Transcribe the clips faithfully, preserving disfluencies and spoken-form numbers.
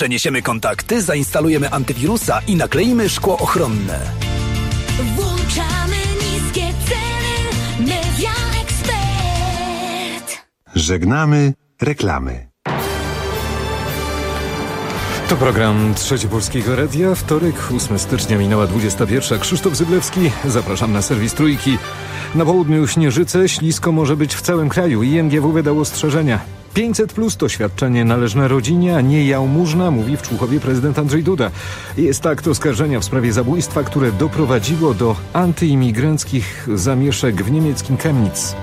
Przeniesiemy kontakty, zainstalujemy antywirusa i nakleimy szkło ochronne. Włączamy niskie ceny. Media Expert. Żegnamy reklamy. To program Trzeci Polskiego Radia. Wtorek, ósmego stycznia, minęła dwudziesta pierwsza. Krzysztof Zyblewski. Zapraszam na serwis Trójki. Na południu śnieżyce, ślisko może być w całym kraju. I M G W wydało ostrzeżenia. pięćset plus to świadczenie należne rodzinie, a nie jałmużna, mówi w Człuchowie prezydent Andrzej Duda. Jest akt oskarżenia w sprawie zabójstwa, które doprowadziło do antyimigranckich zamieszek w niemieckim Chemnitz.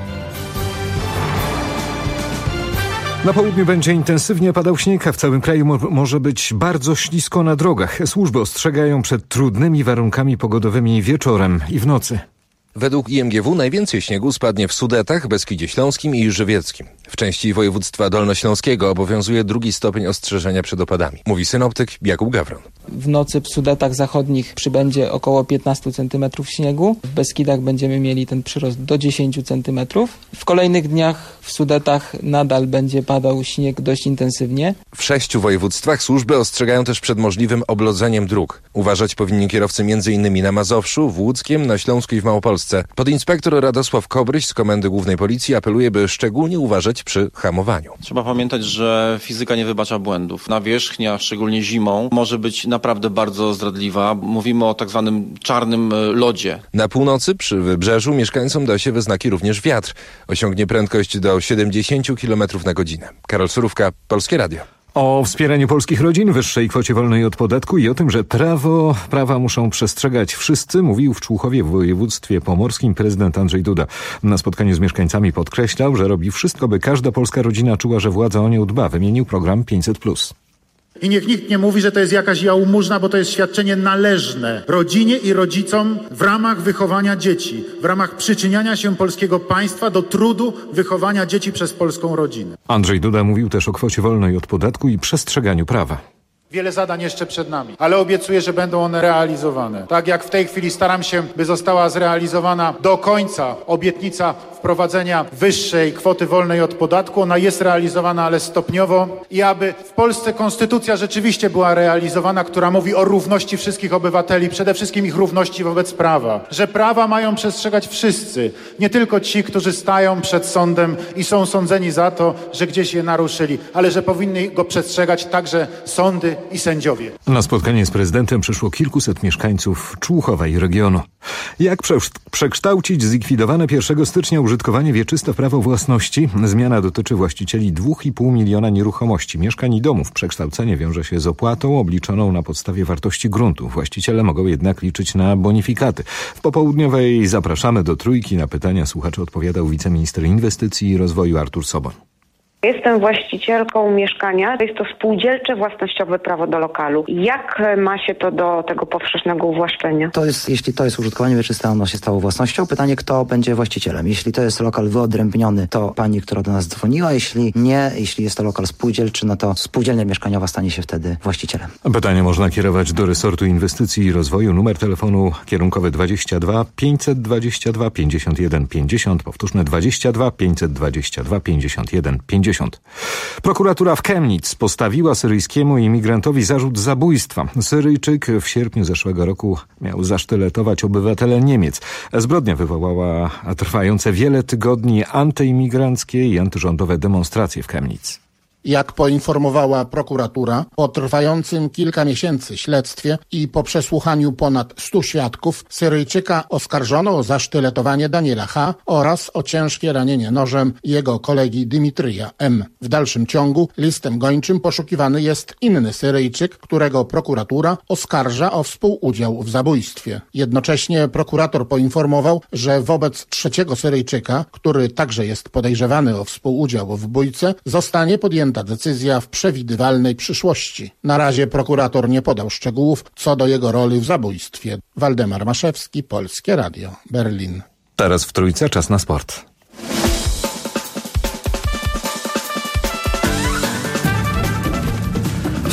Na południu będzie intensywnie padał śnieg, a w całym kraju mo- może być bardzo ślisko na drogach. Służby ostrzegają przed trudnymi warunkami pogodowymi wieczorem i w nocy. Według I M G W najwięcej śniegu spadnie w Sudetach, Beskidzie Śląskim i Żywieckim. W części województwa dolnośląskiego obowiązuje drugi stopień ostrzeżenia przed opadami, mówi synoptyk Jakub Gawron. W nocy w Sudetach zachodnich przybędzie około piętnaście centymetrów śniegu. W Beskidach będziemy mieli ten przyrost do dziesięć centymetrów. W kolejnych dniach w Sudetach nadal będzie padał śnieg dość intensywnie. W sześciu województwach służby ostrzegają też przed możliwym oblodzeniem dróg. Uważać powinni kierowcy między innymi na Mazowszu, w Łódzkiem, na Śląsku i w Małopolsce. Podinspektor Radosław Kobryś z Komendy Głównej Policji apeluje, by szczególnie uważać przy hamowaniu. Trzeba pamiętać, że fizyka nie wybacza błędów. Nawierzchnia, szczególnie zimą, może być naprawdę bardzo zdradliwa. Mówimy o tak zwanym czarnym lodzie. Na północy przy wybrzeżu mieszkańcom da się we znaki również wiatr. Osiągnie prędkość do siedemdziesiąt kilometrów na godzinę. Karol Surówka, Polskie Radio. O wspieraniu polskich rodzin, wyższej kwocie wolnej od podatku i o tym, że prawo, prawa muszą przestrzegać wszyscy, mówił w Człuchowie w województwie pomorskim prezydent Andrzej Duda. Na spotkaniu z mieszkańcami podkreślał, że robi wszystko, by każda polska rodzina czuła, że władza o nią dba. Wymienił program pięćset plus. I niech nikt nie mówi, że to jest jakaś jałmużna, bo to jest świadczenie należne rodzinie i rodzicom w ramach wychowania dzieci, w ramach przyczyniania się polskiego państwa do trudu wychowania dzieci przez polską rodzinę. Andrzej Duda mówił też o kwocie wolnej od podatku i przestrzeganiu prawa. Wiele zadań jeszcze przed nami, ale obiecuję, że będą one realizowane. Tak jak w tej chwili staram się, by została zrealizowana do końca obietnica wprowadzenia wyższej kwoty wolnej od podatku. Ona jest realizowana, ale stopniowo. I aby w Polsce konstytucja rzeczywiście była realizowana, która mówi o równości wszystkich obywateli, przede wszystkim ich równości wobec prawa. Że prawa mają przestrzegać wszyscy, nie tylko ci, którzy stają przed sądem i są sądzeni za to, że gdzieś je naruszyli, ale że powinny go przestrzegać także sądy i sędziowie. Na spotkanie z prezydentem przyszło kilkuset mieszkańców Człuchowa i regionu. Jak prze- przekształcić zlikwidowane pierwszego stycznia użytkowanie wieczyste w prawo własności? Zmiana dotyczy właścicieli dwa i pół miliona nieruchomości, mieszkań i domów. Przekształcenie wiąże się z opłatą obliczoną na podstawie wartości gruntu. Właściciele mogą jednak liczyć na bonifikaty. W popołudniowej zapraszamy do Trójki. Na pytania słuchaczy odpowiadał wiceminister inwestycji i rozwoju Artur Soboń. Jestem właścicielką mieszkania. Jest to spółdzielcze, własnościowe prawo do lokalu. Jak ma się to do tego powszechnego uwłaszczenia? To jest, jeśli to jest użytkowanie wieczyste, ono się stało własnością. Pytanie, kto będzie właścicielem. Jeśli to jest lokal wyodrębniony, to pani, która do nas dzwoniła. Jeśli nie, jeśli jest to lokal spółdzielczy, no to spółdzielnia mieszkaniowa stanie się wtedy właścicielem. Pytanie można kierować do resortu inwestycji i rozwoju. Numer telefonu kierunkowy dwadzieścia dwa pięćset dwadzieścia dwa pięćdziesiąt jeden pięćdziesiąt. Powtórzmy dwadzieścia dwa pięćset dwadzieścia dwa pięćdziesiąt jeden pięćdziesiąt. Prokuratura w Chemnitz postawiła syryjskiemu imigrantowi zarzut zabójstwa. Syryjczyk w sierpniu zeszłego roku miał zasztyletować obywatele Niemiec. Zbrodnia wywołała trwające wiele tygodni antyimigranckie i antyrządowe demonstracje w Chemnitz. Jak poinformowała prokuratura, po trwającym kilka miesięcy śledztwie i po przesłuchaniu ponad stu świadków, Syryjczyka oskarżono o zasztyletowanie Daniela H. oraz o ciężkie ranienie nożem jego kolegi Dymitrija M. W dalszym ciągu listem gończym poszukiwany jest inny Syryjczyk, którego prokuratura oskarża o współudział w zabójstwie. Jednocześnie prokurator poinformował, że wobec trzeciego Syryjczyka, który także jest podejrzewany o współudział w bójce, zostanie podjęta decyzja w przewidywalnej przyszłości. Na razie prokurator nie podał szczegółów co do jego roli w zabójstwie. Waldemar Maszewski, Polskie Radio, Berlin. Teraz w Trójce czas na sport.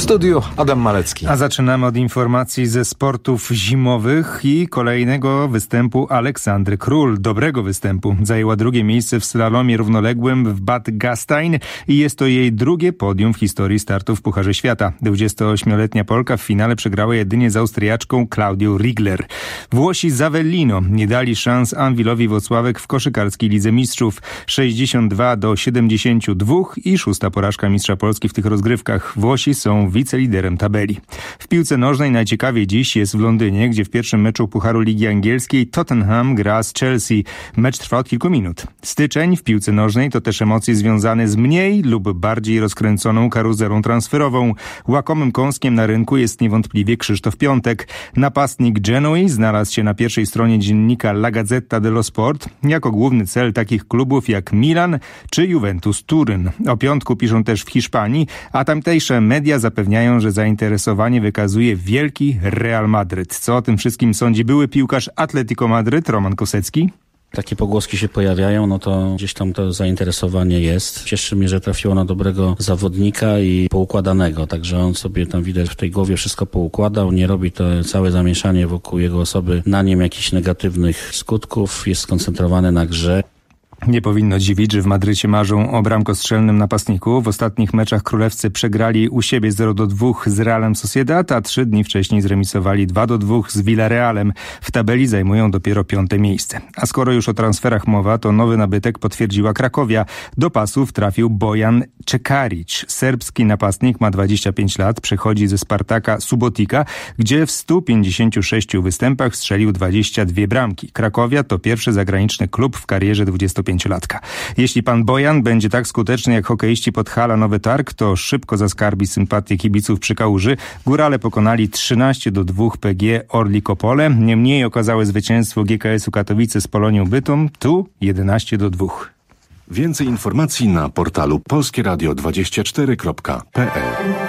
studiu Adam Malecki. A zaczynamy od informacji ze sportów zimowych i kolejnego występu Aleksandry Król. Dobrego występu. Zajęła drugie miejsce w slalomie równoległym w Bad Gastein i jest to jej drugie podium w historii startów w Pucharze Świata. dwudziestoośmioletnia Polka w finale przegrała jedynie z Austriaczką Claudią Riegler. Włosi z Avellino nie dali szans Anwilowi Włocławek w koszykarskiej Lidze Mistrzów. sześćdziesiąt dwa do siedemdziesięciu dwóch i szósta porażka mistrza Polski w tych rozgrywkach. Włosi są wiceliderem tabeli. W piłce nożnej najciekawiej dziś jest w Londynie, gdzie w pierwszym meczu Pucharu Ligi Angielskiej Tottenham gra z Chelsea. Mecz trwa od kilku minut. Styczeń w piłce nożnej to też emocje związane z mniej lub bardziej rozkręconą karuzelą transferową. Łakomym kąskiem na rynku jest niewątpliwie Krzysztof Piątek. Napastnik Genui znalazł się na pierwszej stronie dziennika La Gazzetta dello Sport jako główny cel takich klubów jak Milan czy Juventus Turyn. O Piątku piszą też w Hiszpanii, a tamtejsze media zapewniają, że zainteresowanie wykazuje wielki Real Madryt. Co o tym wszystkim sądzi były piłkarz Atletico Madryt Roman Kosecki? Takie pogłoski się pojawiają, no to gdzieś tam to zainteresowanie jest. Cieszy mnie, że trafiło na dobrego zawodnika i poukładanego, także on sobie tam widać w tej głowie wszystko poukładał, nie robi to całe zamieszanie wokół jego osoby na nim jakichś negatywnych skutków, jest skoncentrowany na grze. Nie powinno dziwić, że w Madrycie marzą o bramkostrzelnym napastniku. W ostatnich meczach królewscy przegrali u siebie zero do dwóch z Realem Sociedad, a trzy dni wcześniej zremisowali dwa do dwóch z Villarrealem. W tabeli zajmują dopiero piąte miejsce. A skoro już o transferach mowa, to nowy nabytek potwierdziła Krakowia. Do pasów trafił Bojan Czekarić. Serbski napastnik ma dwadzieścia pięć lat, przechodzi ze Spartaka Subotica, gdzie w stu pięćdziesięciu sześciu występach strzelił dwadzieścia dwie bramki. Krakowia to pierwszy zagraniczny klub w karierze dwudziestopięciolatka. Jeśli pan Bojan będzie tak skuteczny jak hokeiści Podhala Nowy Targ, to szybko zaskarbi sympatię kibiców przy Kałuży. Górale pokonali trzynaście do dwóch P G Orlik Opole. Niemniej okazałe zwycięstwo G K S-u Katowice z Polonią Bytom. Tu jedenaście do dwóch. Więcej informacji na portalu polskie radio dwadzieścia cztery kropka p l.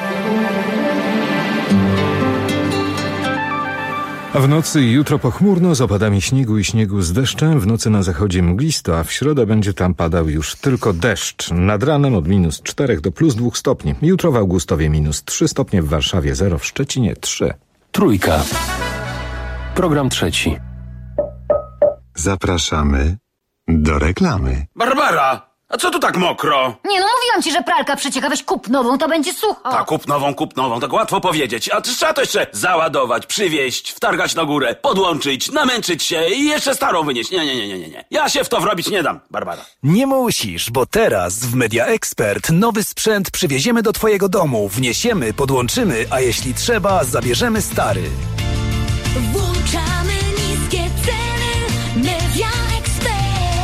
A w nocy i jutro pochmurno z opadami śniegu i śniegu z deszczem. W nocy na zachodzie mglisto, a w środę będzie tam padał już tylko deszcz. Nad ranem od minus czterech do plus dwóch stopni. Jutro w Augustowie minus trzy stopnie, w Warszawie zero, w Szczecinie trzy. Trójka. Program trzeci. Zapraszamy do reklamy. Barbara! A co tu tak mokro? Nie no, mówiłam ci, że pralka przecieka, weź kup nową, to będzie sucho. Tak, kup nową, kup nową, tak łatwo powiedzieć. A trzeba to jeszcze załadować, przywieźć, wtargać na górę, podłączyć, namęczyć się i jeszcze starą wynieść. Nie, nie, nie, nie, nie. Ja się w to wrobić nie dam, Barbara. Nie musisz, bo teraz w Media Expert nowy sprzęt przywieziemy do twojego domu, wniesiemy, podłączymy, a jeśli trzeba, zabierzemy stary. Włączamy niskie ceny. Media Expert.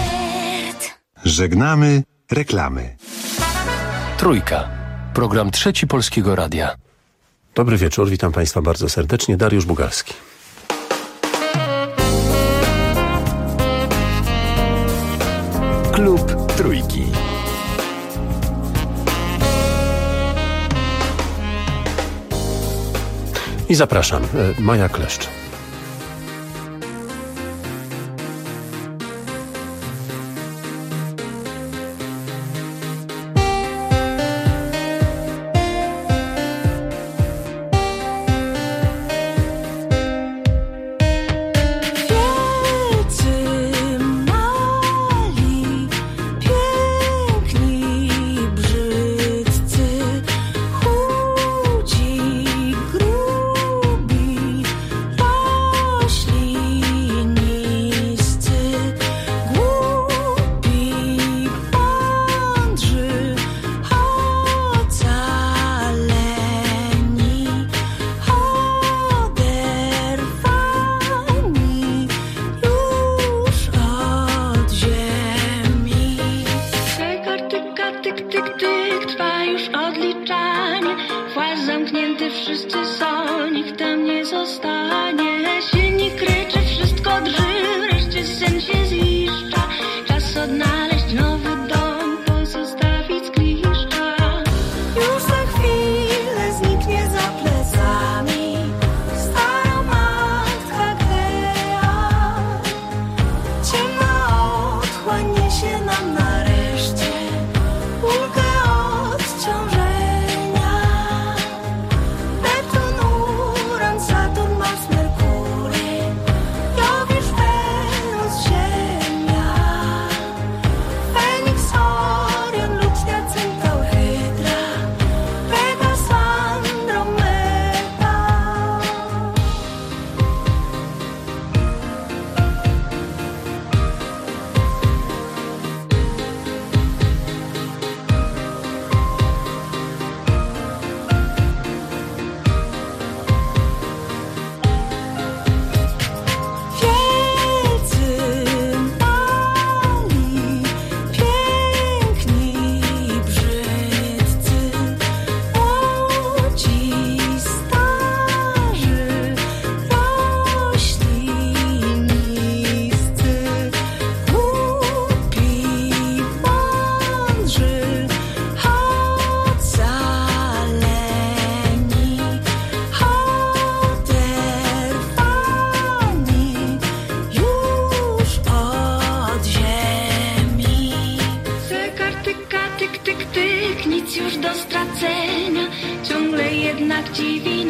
Żegnamy reklamy. Trójka. Program trzeci Polskiego Radia. Dobry wieczór, witam Państwa bardzo serdecznie. Dariusz Bugalski. Klub Trójki. I zapraszam, Maja Kleszcz.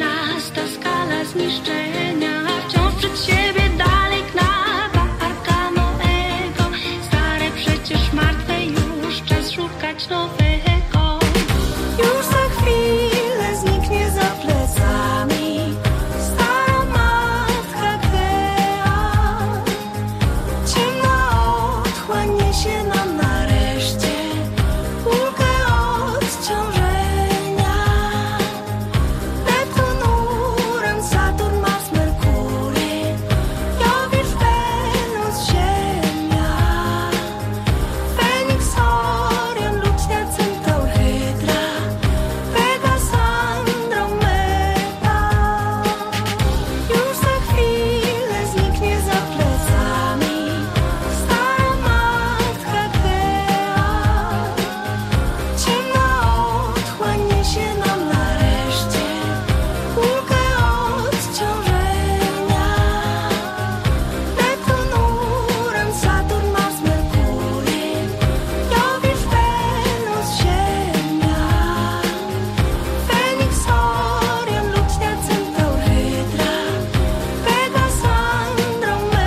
nas ta skala zniszczenia. Wciąż przed siebie dalej knata Arka Noego. Stare przecież martwe, już czas szukać nowego. Już za chwilę zniknie za plecami stara matka Gea. Ciemna otchłań niesie nam nareszcie ulgę odciążenia. Neptun, Uran, Saturn, Mars, Merkury, Jowisz, Wenus, Ziemia, Feniks, Orion, Lucznia, Centaur, Hydra, Pegas, Andromeda. Już za chwilę zniknie za plecami stara matka Gea. Ciemna otchłań niesie nam nareszcie ulgę odciążenia. Neptun, Uran, Saturn, Mars, Merkury, Jowisz, Wenus, Ziemia, Feniks, Orion, Lucznia, Centaur, Hydra, Pegas, Andromeda.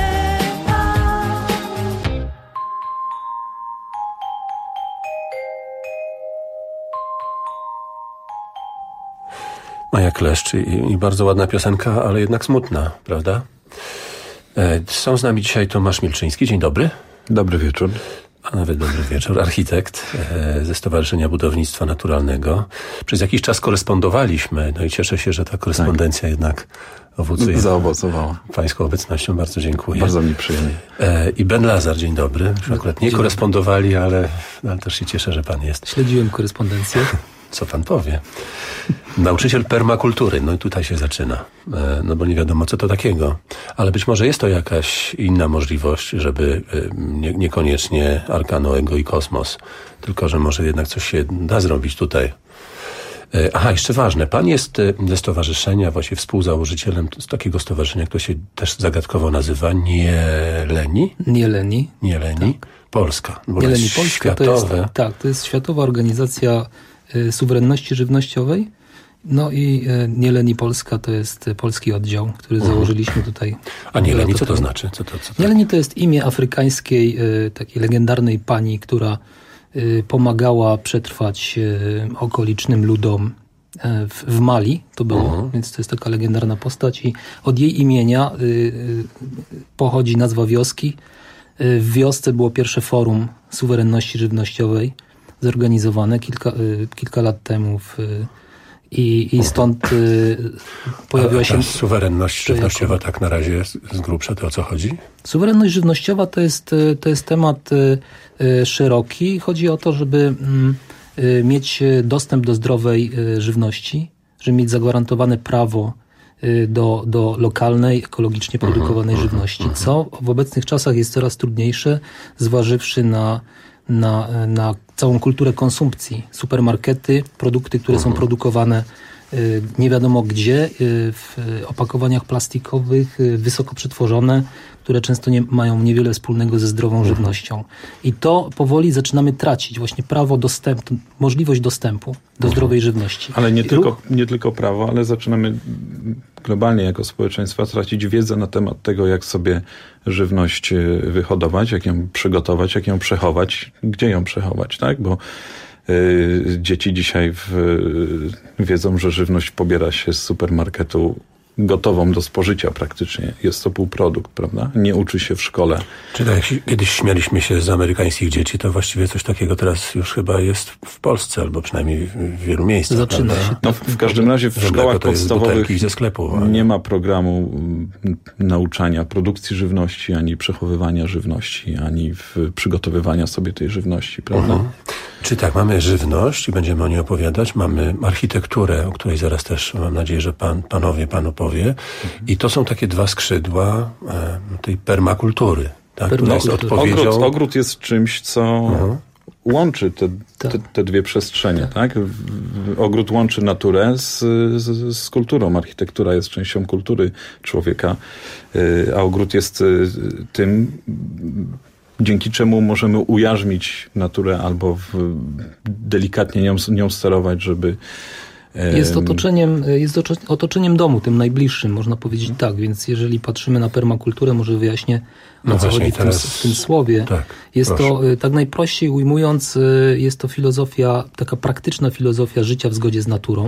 Maja Kleszcz i, i bardzo ładna piosenka, ale jednak smutna, prawda? E, są z nami dzisiaj Tomasz Milczyński. Dzień dobry. Dobry wieczór. A nawet dobry wieczór. Architekt e, ze Stowarzyszenia Budownictwa Naturalnego. Przez jakiś czas korespondowaliśmy, no i cieszę się, że ta korespondencja tak. jednak owocuje. Zaowocowała. Pańską obecnością bardzo dziękuję. Bardzo mi przyjemnie. E, I Ben Lazar, dzień dobry. Akurat nie Dzień korespondowali, ale, no, ale też się cieszę, że pan jest. Śledziłem korespondencję. Co pan powie? Nauczyciel permakultury, no i tutaj się zaczyna, e, no bo nie wiadomo co to takiego, ale być może jest to jakaś inna możliwość, żeby e, nie, niekoniecznie Arka Noego i kosmos, tylko że może jednak coś się da zrobić tutaj. E, aha, jeszcze ważne, pan jest e, ze stowarzyszenia, właściwie współzałożycielem z takiego stowarzyszenia, które się też zagadkowo nazywa Nieleni? Nieleni. Nieleni. Tak. Polska. Nieleni Polska to jest, tak, to jest Światowa Organizacja y, Suwerenności Żywnościowej. No i y, Nieleni Polska to jest y, polski oddział, który uh-huh. założyliśmy tutaj. A Nieleni co to znaczy? Co to, co to? Nieleni to jest imię afrykańskiej, y, takiej legendarnej pani, która y, pomagała przetrwać y, okolicznym ludom y, w, w Mali. To było, uh-huh. więc to jest taka legendarna postać i od jej imienia y, y, pochodzi nazwa wioski. W wiosce było pierwsze forum suwerenności żywnościowej zorganizowane kilka, kilka lat temu w, i, i stąd pojawiła się... A suwerenność żywnościowa tak na razie z grubsza to o co chodzi? Suwerenność żywnościowa to jest, to jest temat szeroki. Chodzi o to, żeby mieć dostęp do zdrowej żywności, żeby mieć zagwarantowane prawo do, do lokalnej, ekologicznie produkowanej uh-huh, żywności, uh-huh. co w obecnych czasach jest coraz trudniejsze, zważywszy na, na, na całą kulturę konsumpcji. Supermarkety, produkty, które uh-huh. są produkowane y, nie wiadomo gdzie, y, w opakowaniach plastikowych, y, wysoko przetworzone, które często nie, mają niewiele wspólnego ze zdrową uh-huh. żywnością. I to powoli zaczynamy tracić, właśnie prawo dostępu, możliwość dostępu do uh-huh. zdrowej żywności. Ale nie tylko, nie tylko prawo, ale zaczynamy globalnie jako społeczeństwo tracić wiedzę na temat tego, jak sobie żywność wyhodować, jak ją przygotować, jak ją przechować, gdzie ją przechować, tak? Bo y, dzieci dzisiaj w, y, wiedzą, że żywność pobiera się z supermarketu gotową do spożycia praktycznie. Jest to półprodukt, prawda? Nie uczy się w szkole. Czy tak jak kiedyś śmialiśmy się z amerykańskich dzieci, to właściwie coś takiego teraz już chyba jest w Polsce, albo przynajmniej w wielu miejscach. Zaczyna prawda? się. No, w, w każdym razie w szkołach podstawowych ze sklepu, ale... nie ma programu nauczania produkcji żywności, ani przechowywania żywności, ani w przygotowywania sobie tej żywności, prawda? Mhm. Czy tak, mamy żywność i będziemy o niej opowiadać, mamy architekturę, o której zaraz też mam nadzieję, że pan, panowie pan opowie. Mhm. I to są takie dwa skrzydła e, tej permakultury. Tak? Permakultury. Jest odpowiedzią... ogród, ogród jest czymś, co mhm. łączy te, te, te dwie przestrzenie. Tak? Ogród łączy naturę z, z, z kulturą. Architektura jest częścią kultury człowieka, a ogród jest tym, dzięki czemu możemy ujarzmić naturę albo w, delikatnie nią, nią sterować, żeby Jest otoczeniem, jest otoczeniem domu, tym najbliższym, można powiedzieć tak, więc jeżeli patrzymy na permakulturę, może wyjaśnię, o No co właśnie, chodzi w tym, teraz- w tym słowie. Tak, jest proszę. to, y, tak najprościej ujmując, y, jest to filozofia, taka praktyczna filozofia życia w zgodzie z naturą.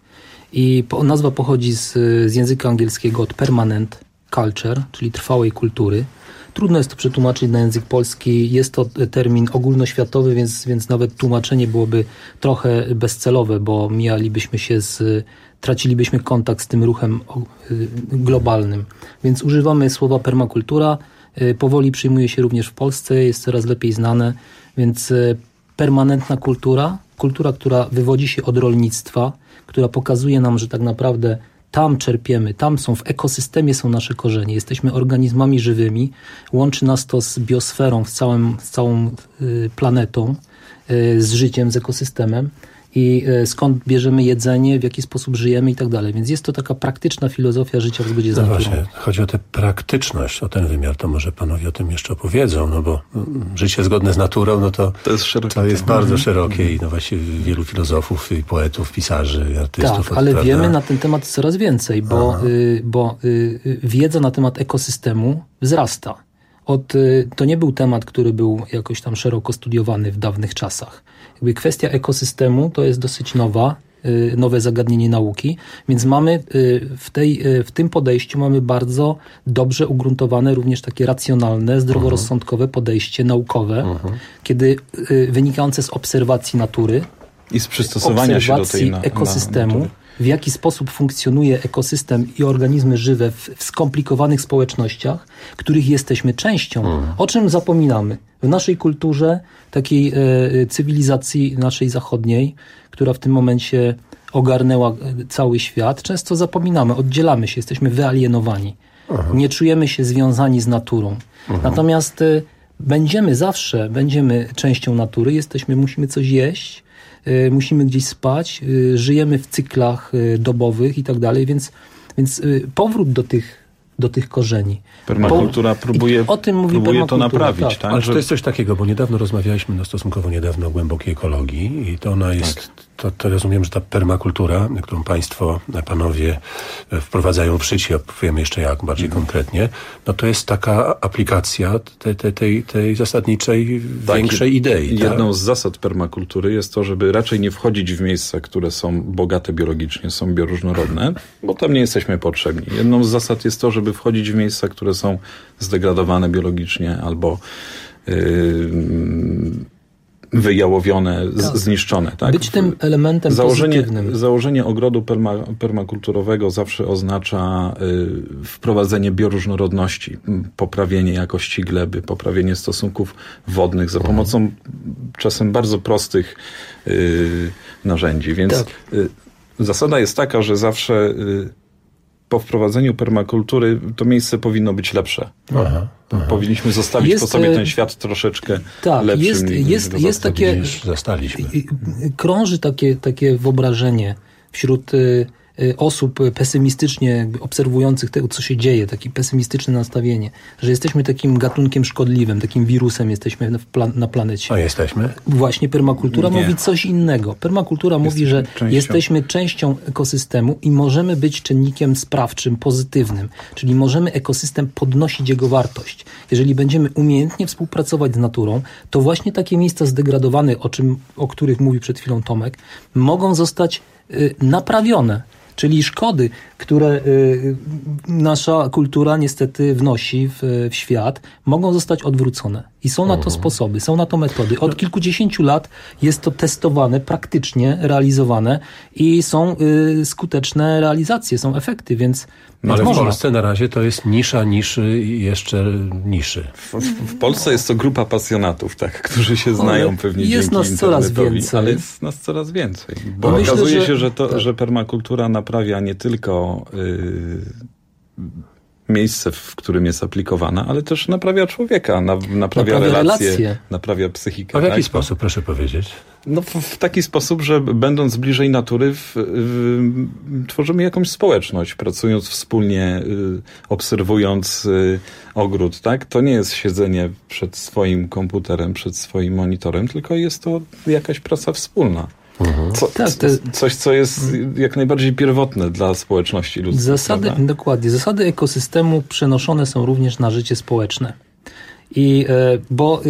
I po, nazwa pochodzi z, z języka angielskiego od permanent culture, czyli trwałej kultury. Trudno jest to przetłumaczyć na język polski. Jest to termin ogólnoświatowy, więc, więc nawet tłumaczenie byłoby trochę bezcelowe, bo mijalibyśmy się z, tracilibyśmy kontakt z tym ruchem o, y, globalnym. Więc używamy słowa permakultura. Y, powoli przyjmuje się również w Polsce, jest coraz lepiej znane, więc y, permanentna kultura, kultura, która wywodzi się od rolnictwa, która pokazuje nam, że tak naprawdę tam czerpiemy, tam są, w ekosystemie są nasze korzenie. Jesteśmy organizmami żywymi, łączy nas to z biosferą, z, całym, z całą y, planetą, y, z życiem, z ekosystemem i y, skąd bierzemy jedzenie, w jaki sposób żyjemy i tak dalej. Więc jest to taka praktyczna filozofia życia w zgodzie z No naturą. właśnie, chodzi o tę praktyczność, o ten wymiar, to może panowie o tym jeszcze opowiedzą, no bo mm, życie zgodne z naturą, no to to jest, to jest bardzo szerokie i no właściwie wielu filozofów i poetów, pisarzy, artystów. Tak, ale prawda? wiemy na ten temat coraz więcej, bo, y, bo y, y, wiedza na temat ekosystemu wzrasta. Od, y, to nie był temat, który był jakoś tam szeroko studiowany w dawnych czasach. Jakby kwestia ekosystemu to jest dosyć nowa, y, nowe zagadnienie nauki, więc mamy y, w, tej, y, w tym podejściu mamy bardzo dobrze ugruntowane, również takie racjonalne, zdroworozsądkowe podejście naukowe, kiedy y, wynikające z obserwacji natury, I z przystosowania się do tej obserwacji na, ekosystemu, na, w jaki sposób funkcjonuje ekosystem i organizmy żywe w, w skomplikowanych społecznościach, których jesteśmy częścią. Mhm. O czym zapominamy? W naszej kulturze, takiej e, cywilizacji naszej zachodniej, która w tym momencie ogarnęła e, cały świat, często zapominamy, oddzielamy się, jesteśmy wyalienowani. Mhm. Nie czujemy się związani z naturą. Natomiast e, będziemy zawsze, będziemy częścią natury, jesteśmy, musimy coś jeść, y, musimy gdzieś spać, y, żyjemy w cyklach y, dobowych i tak dalej, więc, więc y, powrót do tych, do tych korzeni. Permakultura Po- próbuje, i o tym mówi próbuje to permakultura, naprawić. tak. Tak, Ale że... to jest coś takiego, bo niedawno rozmawialiśmy, no stosunkowo niedawno, o głębokiej ekologii i to ona jest, to, to rozumiem, że ta permakultura, którą państwo, panowie wprowadzają w życie, opowiemy jeszcze jak bardziej konkretnie, no to jest taka aplikacja tej, tej, tej, tej zasadniczej, Tak, większej idei. Jedną tak? z zasad permakultury jest to, żeby raczej nie wchodzić w miejsca, które są bogate biologicznie, są bioróżnorodne, bo tam nie jesteśmy potrzebni. Jedną z zasad jest to, żeby wchodzić w miejsca, które są zdegradowane biologicznie albo yy, wyjałowione, z, Tak. zniszczone. Tak? Być tym elementem założenie, pozytywnym. Założenie ogrodu perma, permakulturowego zawsze oznacza y, wprowadzenie bioróżnorodności, m, poprawienie jakości gleby, poprawienie stosunków wodnych za pomocą czasem bardzo prostych y, narzędzi. Więc Tak. y, zasada jest taka, że zawsze y, po wprowadzeniu permakultury to miejsce powinno być lepsze. Aha, aha. Powinniśmy zostawić Jest, po sobie e, ten świat troszeczkę tak, lepszym. jest- niż jest- go jest takie- zostawiliśmy. Już zastaliśmy. I- i- Krąży takie, takie wyobrażenie wśród y, y, osób pesymistycznie jakby obserwujących tego, co się dzieje, takie pesymistyczne nastawienie, że jesteśmy takim gatunkiem szkodliwym, takim wirusem jesteśmy w plan- na planecie. A jesteśmy? Właśnie permakultura Nie. mówi coś innego. Permakultura mówi, że częścią. jesteśmy częścią ekosystemu i możemy być czynnikiem sprawczym, pozytywnym. Czyli możemy ekosystem podnosić jego wartość. Jeżeli będziemy umiejętnie współpracować z naturą, to właśnie takie miejsca zdegradowane, o czym, o których mówił przed chwilą Tomek, mogą zostać y, naprawione. Czyli szkody, które y, nasza kultura niestety wnosi w, w świat, mogą zostać odwrócone. I są na to sposoby, są na to metody. Od kilkudziesięciu lat jest to testowane, praktycznie realizowane i są y, skuteczne realizacje, są efekty, więc, No więc ale w można. Polsce na razie to jest nisza niszy i jeszcze niszy. W, w Polsce jest to grupa pasjonatów, tak, którzy się znają Ale pewnie jest dzięki nas coraz internetowi, więcej. ale jest nas coraz więcej. Bo No myślę, okazuje że- się, że, to, tak. że permakultura naprawia nie tylko y, miejsce, w którym jest aplikowana, ale też naprawia człowieka, na, naprawia, Naprawia relacje, relacje. naprawia psychikę. A w jaki tak? sposób, proszę powiedzieć? No w, w taki sposób, że będąc bliżej natury w, w, tworzymy jakąś społeczność, pracując wspólnie, y, obserwując y, ogród, tak? To nie jest siedzenie przed swoim komputerem, przed swoim monitorem, tylko jest to jakaś praca wspólna. Mhm. Co, tak, te... Coś, co jest jak najbardziej pierwotne dla społeczności ludzkiej. Zasady, dokładnie. Zasady ekosystemu przenoszone są również na życie społeczne. I bo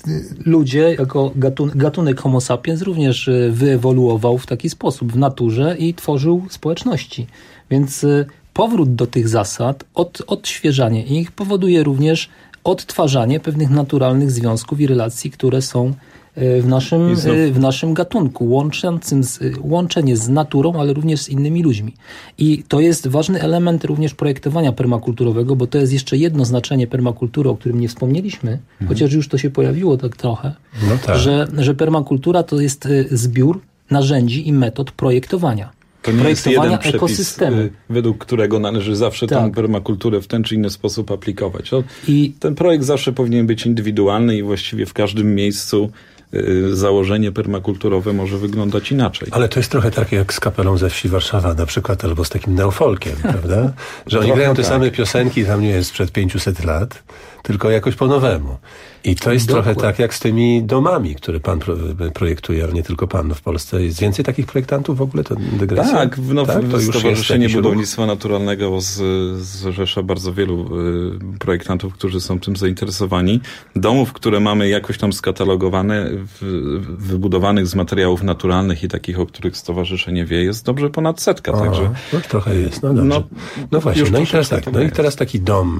ludzie jako gatunek, gatunek Homo sapiens również wyewoluował w taki sposób w naturze i tworzył społeczności. Więc powrót do tych zasad, od, odświeżanie ich powoduje również odtwarzanie pewnych naturalnych związków i relacji, które są w naszym, w naszym gatunku, łączącym z, łączenie z naturą, ale również z innymi ludźmi. I to jest ważny element również projektowania permakulturowego, bo to jest jeszcze jedno znaczenie permakultury, o którym nie wspomnieliśmy, mhm. chociaż już to się pojawiło tak trochę, no tak. Że, że permakultura to jest zbiór narzędzi i metod projektowania. To nie jest jeden przepis, ekosystemu. według którego należy zawsze tak. tę permakulturę w ten czy inny sposób aplikować. To, I ten projekt zawsze powinien być indywidualny i właściwie w każdym miejscu y, założenie permakulturowe może wyglądać inaczej. Ale to jest trochę tak jak z kapelą ze wsi Warszawa na przykład, albo z takim neofolkiem, prawda? Że oni grają te tak. same piosenki, tam nie jest sprzed pięciuset lat, tylko jakoś po nowemu. I to jest Dokładnie. trochę tak jak z tymi domami, które pan pro, projektuje, ale nie tylko pan. No w Polsce jest więcej takich projektantów w ogóle? To dygresja? Tak, no, tak? To Stowarzyszenie Budownictwa ruch? Naturalnego z, zrzesza bardzo wielu y, projektantów, którzy są tym zainteresowani. Domów, które mamy jakoś tam skatalogowane, w, wybudowanych z materiałów naturalnych i takich, o których stowarzyszenie wie, jest dobrze ponad setka. O, także, no trochę jest, no dobrze. No, no właśnie, no i, teraz tak, no i teraz taki dom,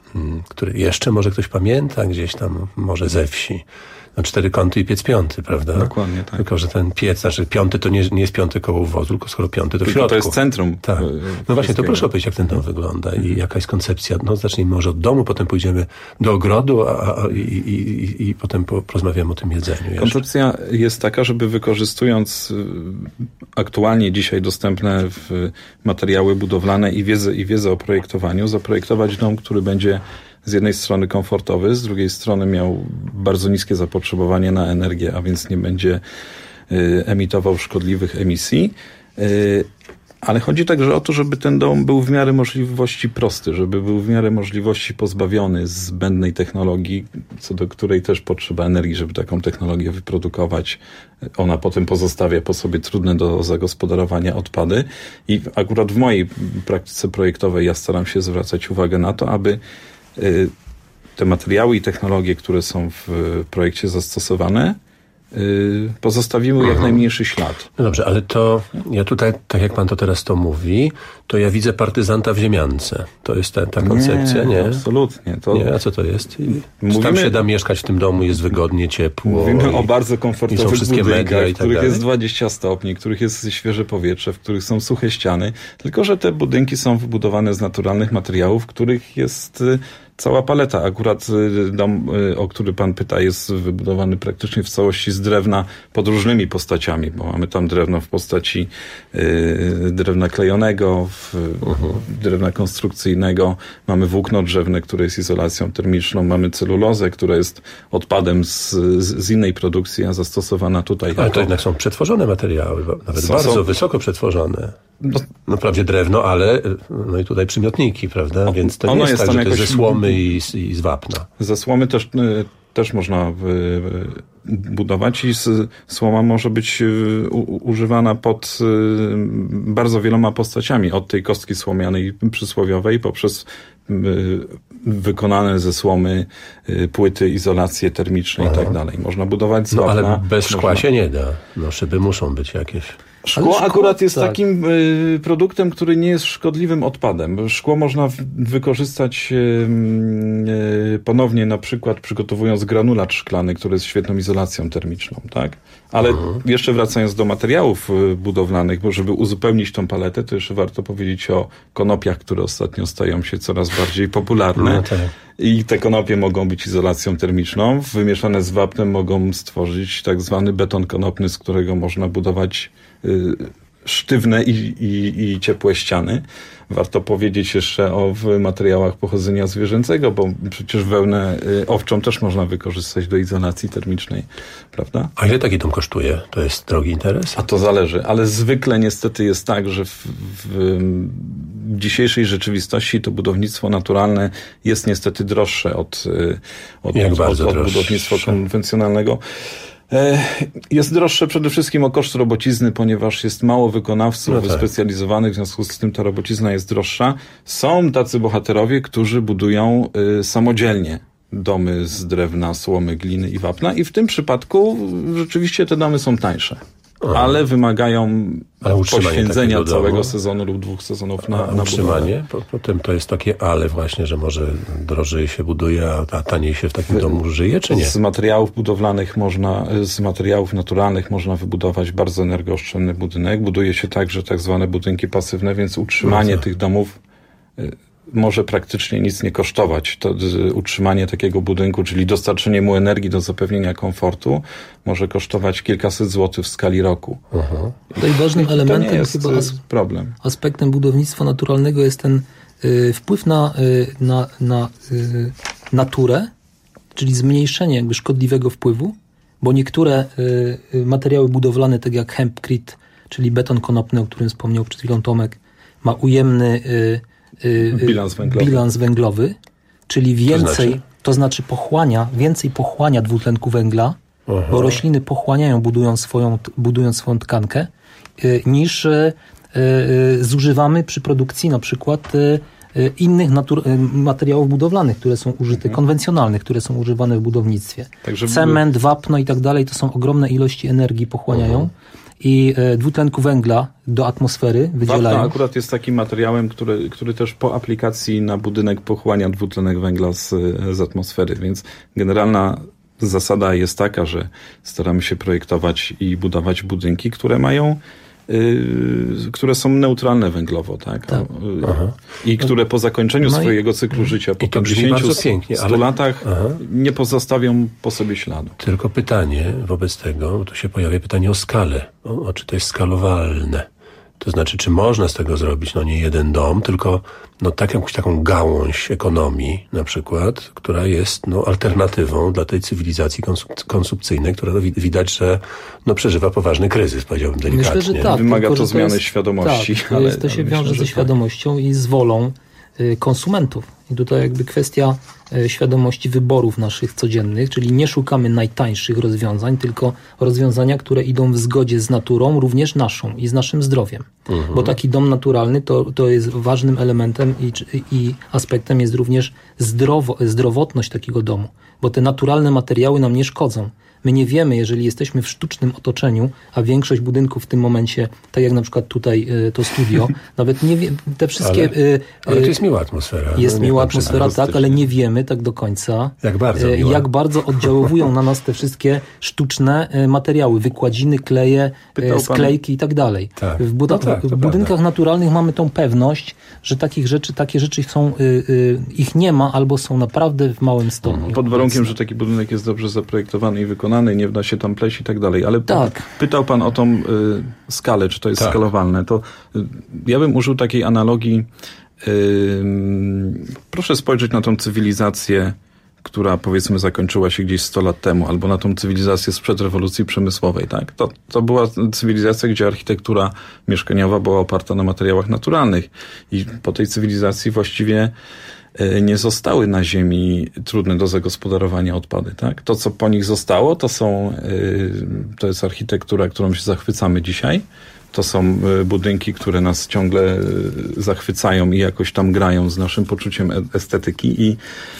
który jeszcze może ktoś pamięta, gdzieś tam może ze wsi. No cztery kąty i piec piąty, prawda? Dokładnie, tak. Tylko, że ten piec, znaczy piąty to nie, nie jest piąty koło wozu, tylko skoro piąty to w środku. To jest centrum. Tak. No właśnie, to proszę opowiedzieć, jak ten dom wygląda i jaka jest koncepcja. No zacznijmy może od domu, potem pójdziemy do ogrodu a, a, i, i, i, i potem po, porozmawiamy o tym jedzeniu. Jeszcze. Koncepcja jest taka, żeby wykorzystując aktualnie dzisiaj dostępne materiały budowlane i wiedzę, i wiedzę o projektowaniu, zaprojektować dom, który będzie z jednej strony komfortowy, z drugiej strony miał bardzo niskie zapotrzebowanie na energię, a więc nie będzie y, emitował szkodliwych emisji. Y, ale chodzi także o to, żeby ten dom był w miarę możliwości prosty, żeby był w miarę możliwości pozbawiony zbędnej technologii, co do której też potrzeba energii, żeby taką technologię wyprodukować. Ona potem pozostawia po sobie trudne do zagospodarowania odpady. I akurat w mojej praktyce projektowej ja staram się zwracać uwagę na to, aby te materiały i technologie, które są w projekcie zastosowane, pozostawiły mhm. jak najmniejszy ślad. No dobrze, ale to ja tutaj, tak jak pan to teraz to mówi, to ja widzę partyzanta w ziemiance. To jest ta, ta koncepcja, nie? Nie, absolutnie. To... Nie, a co to jest? Mówimy... Tam się da mieszkać w tym domu, jest wygodnie, ciepło. Mówimy i... o bardzo komfortowych budynkach, media i w których tak jest dwadzieścia stopni, w których jest świeże powietrze, w których są suche ściany. Tylko że te budynki są wybudowane z naturalnych materiałów, w których jest cała paleta. Akurat dom, o który pan pyta, jest wybudowany praktycznie w całości z drewna pod różnymi postaciami, bo mamy tam drewno w postaci y, drewna klejonego, w, uh-huh. drewna konstrukcyjnego, mamy włókno drzewne, które jest izolacją termiczną, mamy celulozę, która jest odpadem z, z, z innej produkcji, a zastosowana tutaj. Ale jako... to jednak są przetworzone materiały, nawet są, bardzo są... wysoko przetworzone. No, no wprawdzie drewno, ale no i tutaj przymiotniki, prawda? O, Więc to nie jest, jest tak, że to jest ze słomy i, i z wapna. Ze słomy też, też można budować i słoma może być u, używana pod bardzo wieloma postaciami. Od tej kostki słomianej przysłowiowej poprzez wykonane ze słomy płyty, izolacje termiczne Aha. i tak dalej. Można budować z wapna. No ale bez szkła można... się nie da. No szyby muszą być jakieś. Szkło, szkło akurat jest tak. takim y, produktem, który nie jest szkodliwym odpadem. Szkło można w, wykorzystać y, y, ponownie, na przykład przygotowując granulacz szklany, który jest świetną izolacją termiczną, tak? Ale uh-huh. jeszcze wracając do materiałów y, budowlanych, bo żeby uzupełnić tą paletę, to jeszcze warto powiedzieć o konopiach, które ostatnio stają się coraz bardziej popularne. No tak. I te konopie mogą być izolacją termiczną. Wymieszane z wapnem mogą stworzyć tak zwany beton konopny, z którego można budować y, sztywne i, i, i ciepłe ściany. Warto powiedzieć jeszcze o materiałach pochodzenia zwierzęcego, bo przecież wełnę owczą też można wykorzystać do izolacji termicznej, prawda? A ile taki dom kosztuje? To jest drogi interes? A to zależy, ale zwykle niestety jest tak, że w, w dzisiejszej rzeczywistości to budownictwo naturalne jest niestety droższe od, od, Jak od, bardzo od droższe? budownictwa konwencjonalnego. Jest droższe przede wszystkim o koszt robocizny, ponieważ jest mało wykonawców no tak. wyspecjalizowanych, w związku z tym ta robocizna jest droższa. Są tacy bohaterowie, którzy budują y, samodzielnie domy z drewna, słomy, gliny i wapna i w tym przypadku rzeczywiście te domy są tańsze. Aha. Ale wymagają ale poświęcenia całego domu? sezonu lub dwóch sezonów na, a na utrzymanie. Po, potem to jest takie ale właśnie, że może drożej się buduje, a taniej się w takim domu żyje, czy nie? Z materiałów budowlanych można, z materiałów naturalnych można wybudować bardzo energooszczędny budynek. Buduje się także tak zwane budynki pasywne, więc utrzymanie no tych domów może praktycznie nic nie kosztować. To utrzymanie takiego budynku, czyli dostarczenie mu energii do zapewnienia komfortu, może kosztować kilkaset złotych w skali roku. Uh-huh. Tutaj ważnym elementem, jest chyba as- problem. aspektem budownictwa naturalnego jest ten y, wpływ na, y, na, na y, naturę, czyli zmniejszenie jakby szkodliwego wpływu, bo niektóre y, materiały budowlane, tak jak hempcrete, czyli beton konopny, o którym wspomniał przed chwilą Tomek, ma ujemny y, Bilans węglowy. bilans węglowy, czyli więcej, to znaczy, to znaczy pochłania, więcej pochłania dwutlenku węgla, Aha. bo rośliny pochłaniają, budują swoją, budując swoją tkankę, y, niż y, y, zużywamy przy produkcji na przykład y, y, innych natur- y, materiałów budowlanych, które są użyte, mhm. konwencjonalnych, które są używane w budownictwie. Tak, żeby... Cement, wapno i tak dalej, to są ogromne ilości energii pochłaniają. Mhm. I e, dwutlenku węgla do atmosfery wydzielają. Wapno akurat jest takim materiałem, który, który też po aplikacji na budynek pochłania dwutlenek węgla z, z atmosfery, więc generalna zasada jest taka, że staramy się projektować i budować budynki, które mają Yy, które są neutralne węglowo, tak? tak. Yy, I które po zakończeniu no swojego i... cyklu życia, po pięćdziesięciu stu ale... latach Aha. nie pozostawią po sobie śladu. Tylko pytanie wobec tego, tu się pojawia pytanie o skalę. O, o czy to jest skalowalne? To znaczy, czy można z tego zrobić, no nie jeden dom, tylko no tak jakąś taką gałąź ekonomii na przykład, która jest no alternatywą dla tej cywilizacji konsup- konsumpcyjnej, która widać, że no przeżywa poważny kryzys, powiedziałbym delikatnie. Myślę, że tak. Wymaga tylko, to zmiany to jest, świadomości. Tak, to, ale, jest, to się ale wiąże myślę, ze świadomością tak. i z wolą y, konsumentów. I tutaj jakby kwestia y, świadomości wyborów naszych codziennych, czyli nie szukamy najtańszych rozwiązań, tylko rozwiązania, które idą w zgodzie z naturą, również naszą i z naszym zdrowiem. Mhm. Bo taki dom naturalny to, to jest ważnym elementem i, i aspektem jest również zdrowo, zdrowotność takiego domu, bo te naturalne materiały nam nie szkodzą. My nie wiemy, jeżeli jesteśmy w sztucznym otoczeniu, a większość budynków w tym momencie, tak jak na przykład tutaj y, to studio, nawet nie wie, te wszystkie... Ale, y, ale to jest miła atmosfera. Jest no, miła atmosfera, tak, ale nie wiemy tak do końca, jak bardzo, y, jak bardzo oddziaływują na nas te wszystkie sztuczne y, materiały, wykładziny, kleje, y, sklejki i tak dalej. Tak. W, buda- no tak, w budynkach prawda. naturalnych mamy tą pewność, że takich rzeczy, takie rzeczy są, y, y, ich nie ma albo są naprawdę w małym stopniu. Pod warunkiem, że taki budynek jest dobrze zaprojektowany i wykonany, nie da się tam pleść i tak dalej. Ale tak. pytał pan o tą y, skalę, czy to jest tak. skalowalne. To y, ja bym użył takiej analogii. Y, proszę spojrzeć na tą cywilizację, która powiedzmy zakończyła się gdzieś sto lat temu, albo na tą cywilizację sprzed rewolucji przemysłowej. Tak? To, to była cywilizacja, gdzie architektura mieszkaniowa była oparta na materiałach naturalnych. I po tej cywilizacji właściwie nie zostały na ziemi trudne do zagospodarowania odpady, tak? To, co po nich zostało, to są, to jest architektura, którą się zachwycamy dzisiaj. To są budynki, które nas ciągle zachwycają i jakoś tam grają z naszym poczuciem estetyki i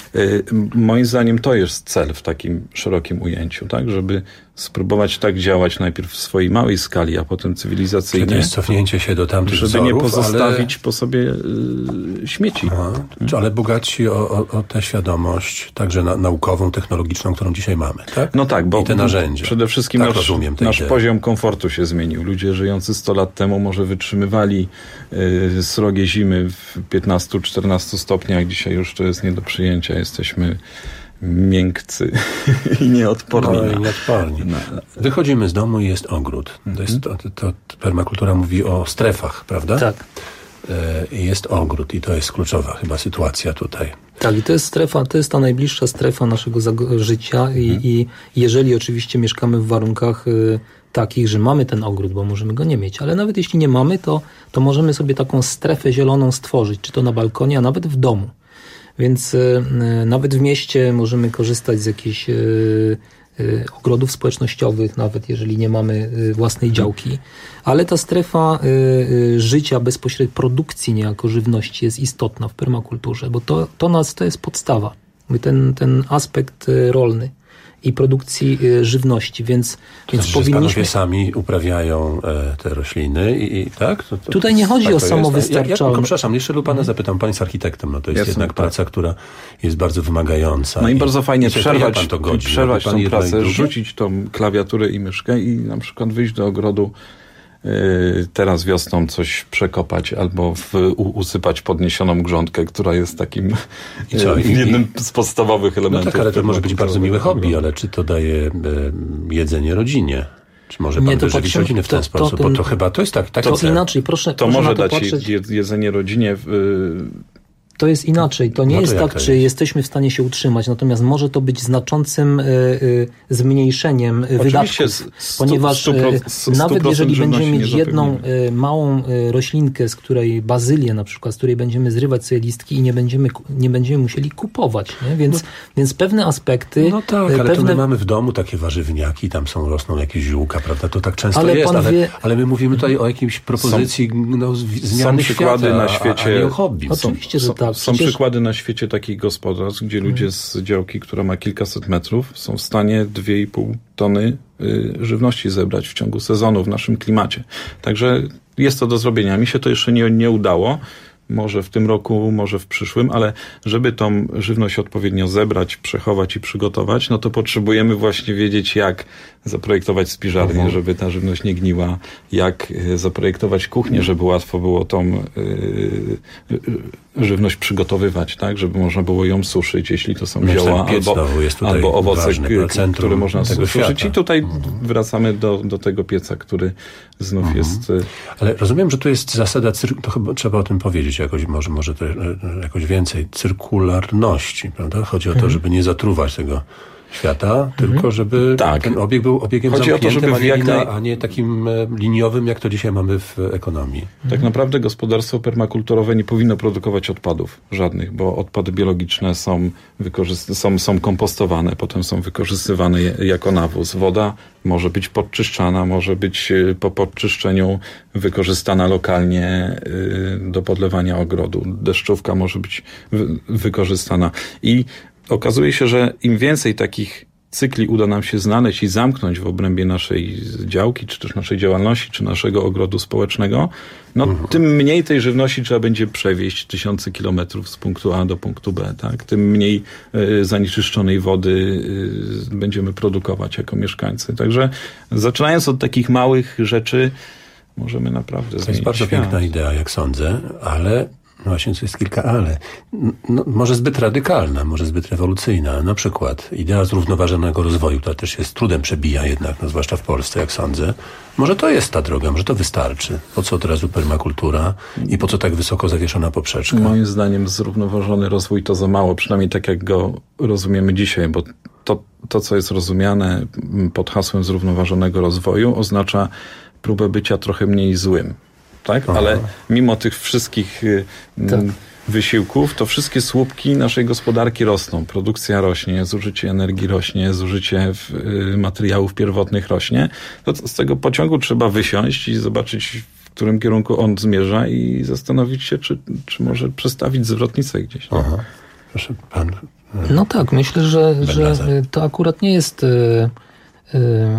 moim zdaniem to jest cel w takim szerokim ujęciu, tak? Żeby spróbować tak działać najpierw w swojej małej skali, a potem cywilizacyjnie. Czyli to jest cofnięcie się do tamtych żeby wzorów, nie pozostawić ale... po sobie y, śmieci. Aha. Ale bogaci o, o, o tę świadomość, także na, naukową, technologiczną, którą dzisiaj mamy, tak? No tak, bo i te narzędzia. Przede wszystkim tak nasz, rozumiem nasz poziom komfortu się zmienił. Ludzie żyjący sto lat temu może wytrzymywali y, srogie zimy w piętnastu czternastu stopniach. Dzisiaj już to jest nie do przyjęcia. Jesteśmy miękcy i nieodporni. No, i nieodporni. Wychodzimy z domu i jest ogród. To jest, to, to, to permakultura mówi o strefach, prawda? Tak. Jest ogród i to jest kluczowa chyba sytuacja tutaj. Tak, i to jest strefa, to jest ta najbliższa strefa naszego życia i, hmm. i jeżeli oczywiście mieszkamy w warunkach y, takich, że mamy ten ogród, bo możemy go nie mieć, ale nawet jeśli nie mamy, to, to możemy sobie taką strefę zieloną stworzyć, czy to na balkonie, a nawet w domu. Więc y, y, nawet w mieście możemy korzystać z jakichś y, ogrodów społecznościowych, nawet jeżeli nie mamy własnej działki, ale ta strefa życia bezpośredniej produkcji niejako żywności jest istotna w permakulturze, bo to, to nas to jest podstawa, ten, ten aspekt rolny i produkcji żywności, więc, to więc znaczy, powinniśmy... Panowie sami uprawiają e, te rośliny i, i tak? To, to, Tutaj nie chodzi tak o to samowystarczalność. Ja, ja, przepraszam, jeszcze lub pana mhm. zapytam, pan jest architektem, no to jest Jestem, jednak tak. praca, która jest bardzo wymagająca. No i, i bardzo fajnie i przerwać, pan to godzi, przerwać pan tą jedno i pracę, drugie? rzucić tą klawiaturę i myszkę i na przykład wyjść do ogrodu, yy, teraz wiosną coś przekopać albo w, u, usypać podniesioną grządkę, która jest takim I co, yy, i, jednym z podstawowych elementów. No tak, ale to może być bardzo miłe hobby, ale czy to daje e, jedzenie rodzinie? Czy może pan Nie, to wyżywić patrzę- rodziny w ten to- sposób? to ten- Bo to chyba to jest tak. tak To inaczej, proszę, To proszę może na to dać patrzeć. je, jedzenie rodzinie. Yy, To jest inaczej. To nie No to jest jak tak, to czy jest? jesteśmy w stanie się utrzymać, natomiast może to być znaczącym y, y, zmniejszeniem y, Oczywiście wydatków, z stu- ponieważ stu pro- y, stu nawet procent jeżeli żywności będziemy nie mieć jedną zapewnimy. y, małą y, roślinkę, z której bazylię na przykład, z której będziemy zrywać sobie listki i nie będziemy, ku- nie będziemy musieli kupować, nie? Więc, więc pewne aspekty... No tak, y, ale pewne... to my mamy w domu takie warzywniaki, tam są, rosną jakieś ziółka, prawda? To tak często Ale jest, pan ale, wie- ale my mówimy tutaj o jakiejś propozycji no, z- zmiany są przykłady świata, na a- świecie. a nie o hobby. Oczywiście, że są, tak. Są Przecież- przykłady na świecie takich gospodarstw, gdzie ludzie z działki, która ma kilkaset metrów, są w stanie dwie i pół tony y, żywności zebrać w ciągu sezonu w naszym klimacie. Także jest to do zrobienia. Mi się to jeszcze nie, nie udało. Może w tym roku, może w przyszłym, ale żeby tą żywność odpowiednio zebrać, przechować i przygotować, no to potrzebujemy właśnie wiedzieć, jak zaprojektować spiżarnię, Mhm. żeby ta żywność nie gniła, jak y, zaprojektować kuchnię, żeby łatwo było tą y, y, y, żywność przygotowywać, tak, żeby można było ją suszyć, jeśli to są No, zioła, ten piec albo, znowu jest tutaj albo owoce, ważny, k- centrum które można tego suszyć. świata. I tutaj wracamy do, do tego pieca, który znów Mhm. jest... y, Ale rozumiem, że tu jest zasada, cyr- to chyba trzeba o tym powiedzieć jakoś, może, może to e, jakoś więcej, cyrkularności, prawda? Chodzi o to, żeby nie zatruwać tego świata, tylko żeby Tak. ten obieg był obiegiem Chodzi o to, zamkniętym, żeby a, w nie jak lina, naj- a nie takim e, liniowym, jak to dzisiaj mamy w ekonomii. Tak naprawdę gospodarstwo permakulturowe nie powinno produkować odpadów żadnych, bo odpady biologiczne są, wykorzyst- są, są kompostowane, potem są wykorzystywane je- jako nawóz. Woda może być podczyszczana, może być y, po podczyszczeniu wykorzystana lokalnie y, do podlewania ogrodu. Deszczówka może być wy- wykorzystana. I okazuje się, że im więcej takich cykli uda nam się znaleźć i zamknąć w obrębie naszej działki, czy też naszej działalności, czy naszego ogrodu społecznego, no Mhm. tym mniej tej żywności trzeba będzie przewieźć tysiące kilometrów z punktu A do punktu B, tak? Tym mniej y, zanieczyszczonej wody y, będziemy produkować jako mieszkańcy. Także zaczynając od takich małych rzeczy, możemy naprawdę To jest zmienić bardzo świat. piękna idea, jak sądzę, ale no właśnie, to jest kilka ale. No, może zbyt radykalna, może zbyt rewolucyjna. Na przykład idea zrównoważonego rozwoju, która też się z trudem przebija jednak, no, zwłaszcza w Polsce, jak sądzę. Może to jest ta droga, może to wystarczy. Po co od razu permakultura i po co tak wysoko zawieszona poprzeczka? Moim zdaniem zrównoważony rozwój to za mało, przynajmniej tak jak go rozumiemy dzisiaj, bo to, to co jest rozumiane pod hasłem zrównoważonego rozwoju, oznacza próbę bycia trochę mniej złym. Tak? Aha. Ale mimo tych wszystkich y, Tak. m, wysiłków, to wszystkie słupki naszej gospodarki rosną. Produkcja rośnie, zużycie energii rośnie, zużycie w, y, materiałów pierwotnych rośnie. To z tego pociągu trzeba wysiąść i zobaczyć, w którym kierunku on zmierza i zastanowić się, czy, czy może przestawić zwrotnicę gdzieś. Aha. Proszę pan. No tak, myślę, że, że Lazar. to akurat nie jest y, y,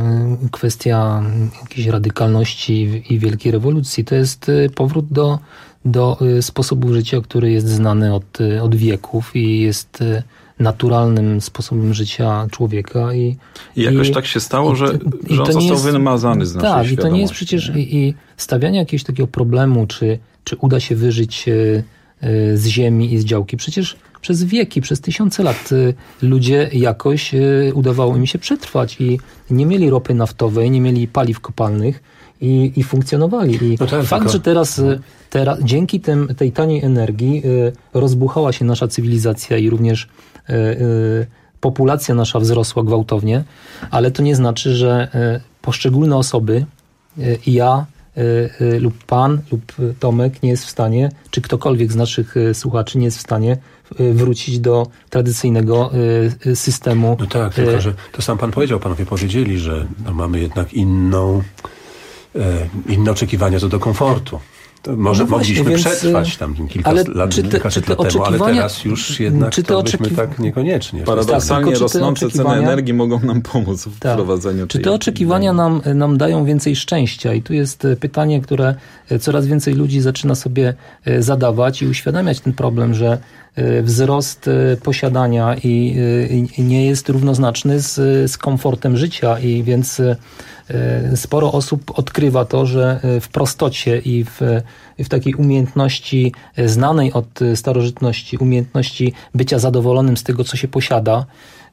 kwestia jakiejś radykalności i wielkiej rewolucji. To jest y, powrót do, do y, sposobu życia, który jest znany od, y, od wieków i jest y, naturalnym sposobem życia człowieka. I, I jakoś i, tak się stało, że, i że on to nie został jest- wymazany z naszej Tak, i to nie jest świadomości, przecież nie? i, i stawianie jakiegoś takiego problemu, czy, czy uda się wyżyć y, y, z ziemi i z działki. Przecież przez wieki, przez tysiące lat y, ludzie jakoś y, udawało im się przetrwać i nie mieli ropy naftowej, nie mieli paliw kopalnych i, i funkcjonowali. I No tak, fakt, tylko- że teraz, y, teraz dzięki tym, tej taniej energii y, rozbuchała się nasza cywilizacja i również y, y, populacja nasza wzrosła gwałtownie, ale to nie znaczy, że y, poszczególne osoby y, i ja lub pan, lub Tomek nie jest w stanie, czy ktokolwiek z naszych słuchaczy nie jest w stanie wrócić do tradycyjnego systemu. No tak, tylko że to sam pan powiedział, panowie powiedzieli, że no mamy jednak inną, inne oczekiwania co do komfortu. To może no właśnie, mogliśmy więc, przetrwać tam kilka ale lat, czy te, kilkaset czy te lat temu, ale teraz już jednak czy to byśmy oczekiw... tak niekoniecznie. Paradoksalnie tak, rosnące ceny energii mogą nam pomóc w tak. wprowadzeniu. Czy te oczekiwania nam, nam dają więcej szczęścia? I tu jest pytanie, które coraz więcej ludzi zaczyna sobie zadawać i uświadamiać ten problem, że wzrost posiadania i, i nie jest równoznaczny z, z komfortem życia i więc sporo osób odkrywa to, że w prostocie i w, w takiej umiejętności znanej od starożytności, umiejętności bycia zadowolonym z tego, co się posiada,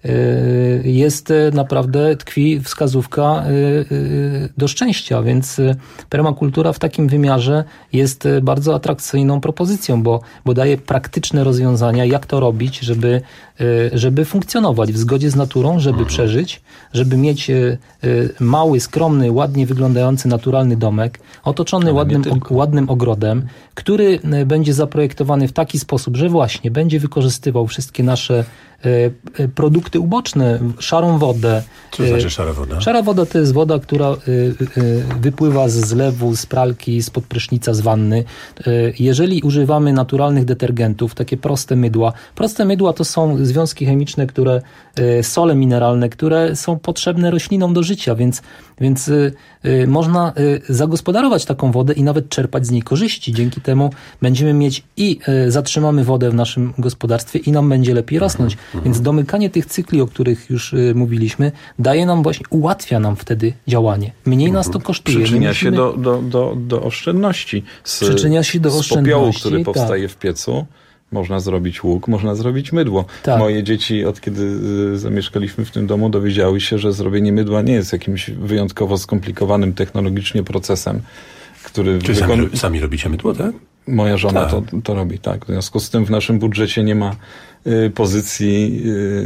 jest naprawdę, tkwi wskazówka do szczęścia, więc permakultura w takim wymiarze jest bardzo atrakcyjną propozycją, bo, bo daje praktyczne rozwiązania, jak to robić, żeby, żeby funkcjonować w zgodzie z naturą, żeby przeżyć, żeby mieć mały, skromny, ładnie wyglądający naturalny domek, otoczony ładnym, ładnym ogrodem, który będzie zaprojektowany w taki sposób, że właśnie będzie wykorzystywał wszystkie nasze produkty uboczne, szarą wodę. Co znaczy szara woda? Szara woda to jest woda, która wypływa z zlewu, z pralki, spod prysznica, z wanny. Jeżeli używamy naturalnych detergentów, takie proste mydła, proste mydła to są związki chemiczne, które, sole mineralne, które są potrzebne roślinom do życia, więc, więc można zagospodarować taką wodę i nawet czerpać z niej korzyści. Dzięki temu będziemy mieć i zatrzymamy wodę w naszym gospodarstwie i nam będzie lepiej rosnąć. Mhm. Więc domykanie tych cykli, o których już mówiliśmy, daje nam właśnie, ułatwia nam wtedy działanie. Mniej mhm. nas to kosztuje. Przyczynia musimy... się do, do, do, do oszczędności. Z, Przyczynia się do z oszczędności. popiołu, który powstaje tak. w piecu, można zrobić łuk, można zrobić mydło. Tak. Moje dzieci, od kiedy y, zamieszkaliśmy w tym domu, dowiedziały się, że zrobienie mydła nie jest jakimś wyjątkowo skomplikowanym technologicznie procesem, który... Czy wykon... sami, sami robicie mydło, tak? Moja żona tak. to, to robi, tak. W związku z tym w naszym budżecie nie ma y, pozycji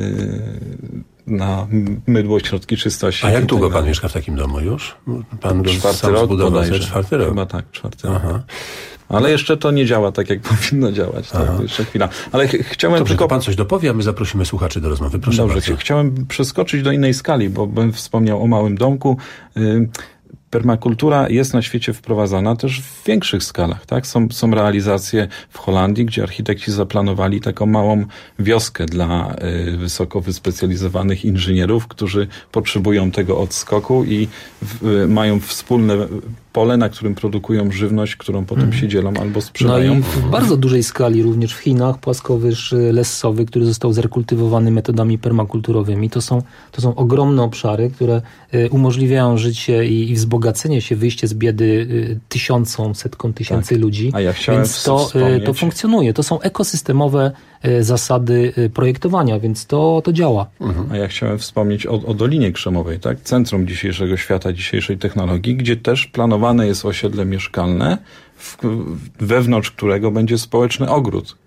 y, na mydło, środki czystości. A jak długo pan mieszka w takim domu już? Pan czwarty rok bodajże. Czwarty rok? Chyba tak, czwarty rok. Aha. Ale jeszcze to nie działa tak, jak powinno działać. Tak? Jeszcze chwila. Ale ch- chciałem Dobrze, tylko... to pan coś dopowie, a my zaprosimy słuchaczy do rozmowy. Proszę Dobrze, bardzo. Chciałem przeskoczyć do innej skali, bo bym wspomniał o małym domku. Y- Permakultura jest na świecie wprowadzana też w większych skalach. Tak? Są, są realizacje w Holandii, gdzie architekci zaplanowali taką małą wioskę dla y, wysoko wyspecjalizowanych inżynierów, którzy potrzebują tego odskoku i w, y, mają wspólne pole, na którym produkują żywność, którą potem się dzielą albo sprzedają. No i w bardzo dużej skali, również w Chinach, płaskowyż lessowy, który został zrekultywowany metodami permakulturowymi. To są, to są ogromne obszary, które umożliwiają życie i, i wzbogacenie się, wyjście z biedy tysiącom, setkom tysięcy tak. ludzi. A ja chciałem więc to, to funkcjonuje. To są ekosystemowe zasady projektowania, więc to, to działa. Mhm. A ja chciałem wspomnieć o, o Dolinie Krzemowej, tak? Centrum dzisiejszego świata, dzisiejszej technologii, gdzie też planowane jest osiedle mieszkalne, w, wewnątrz którego będzie społeczny ogród,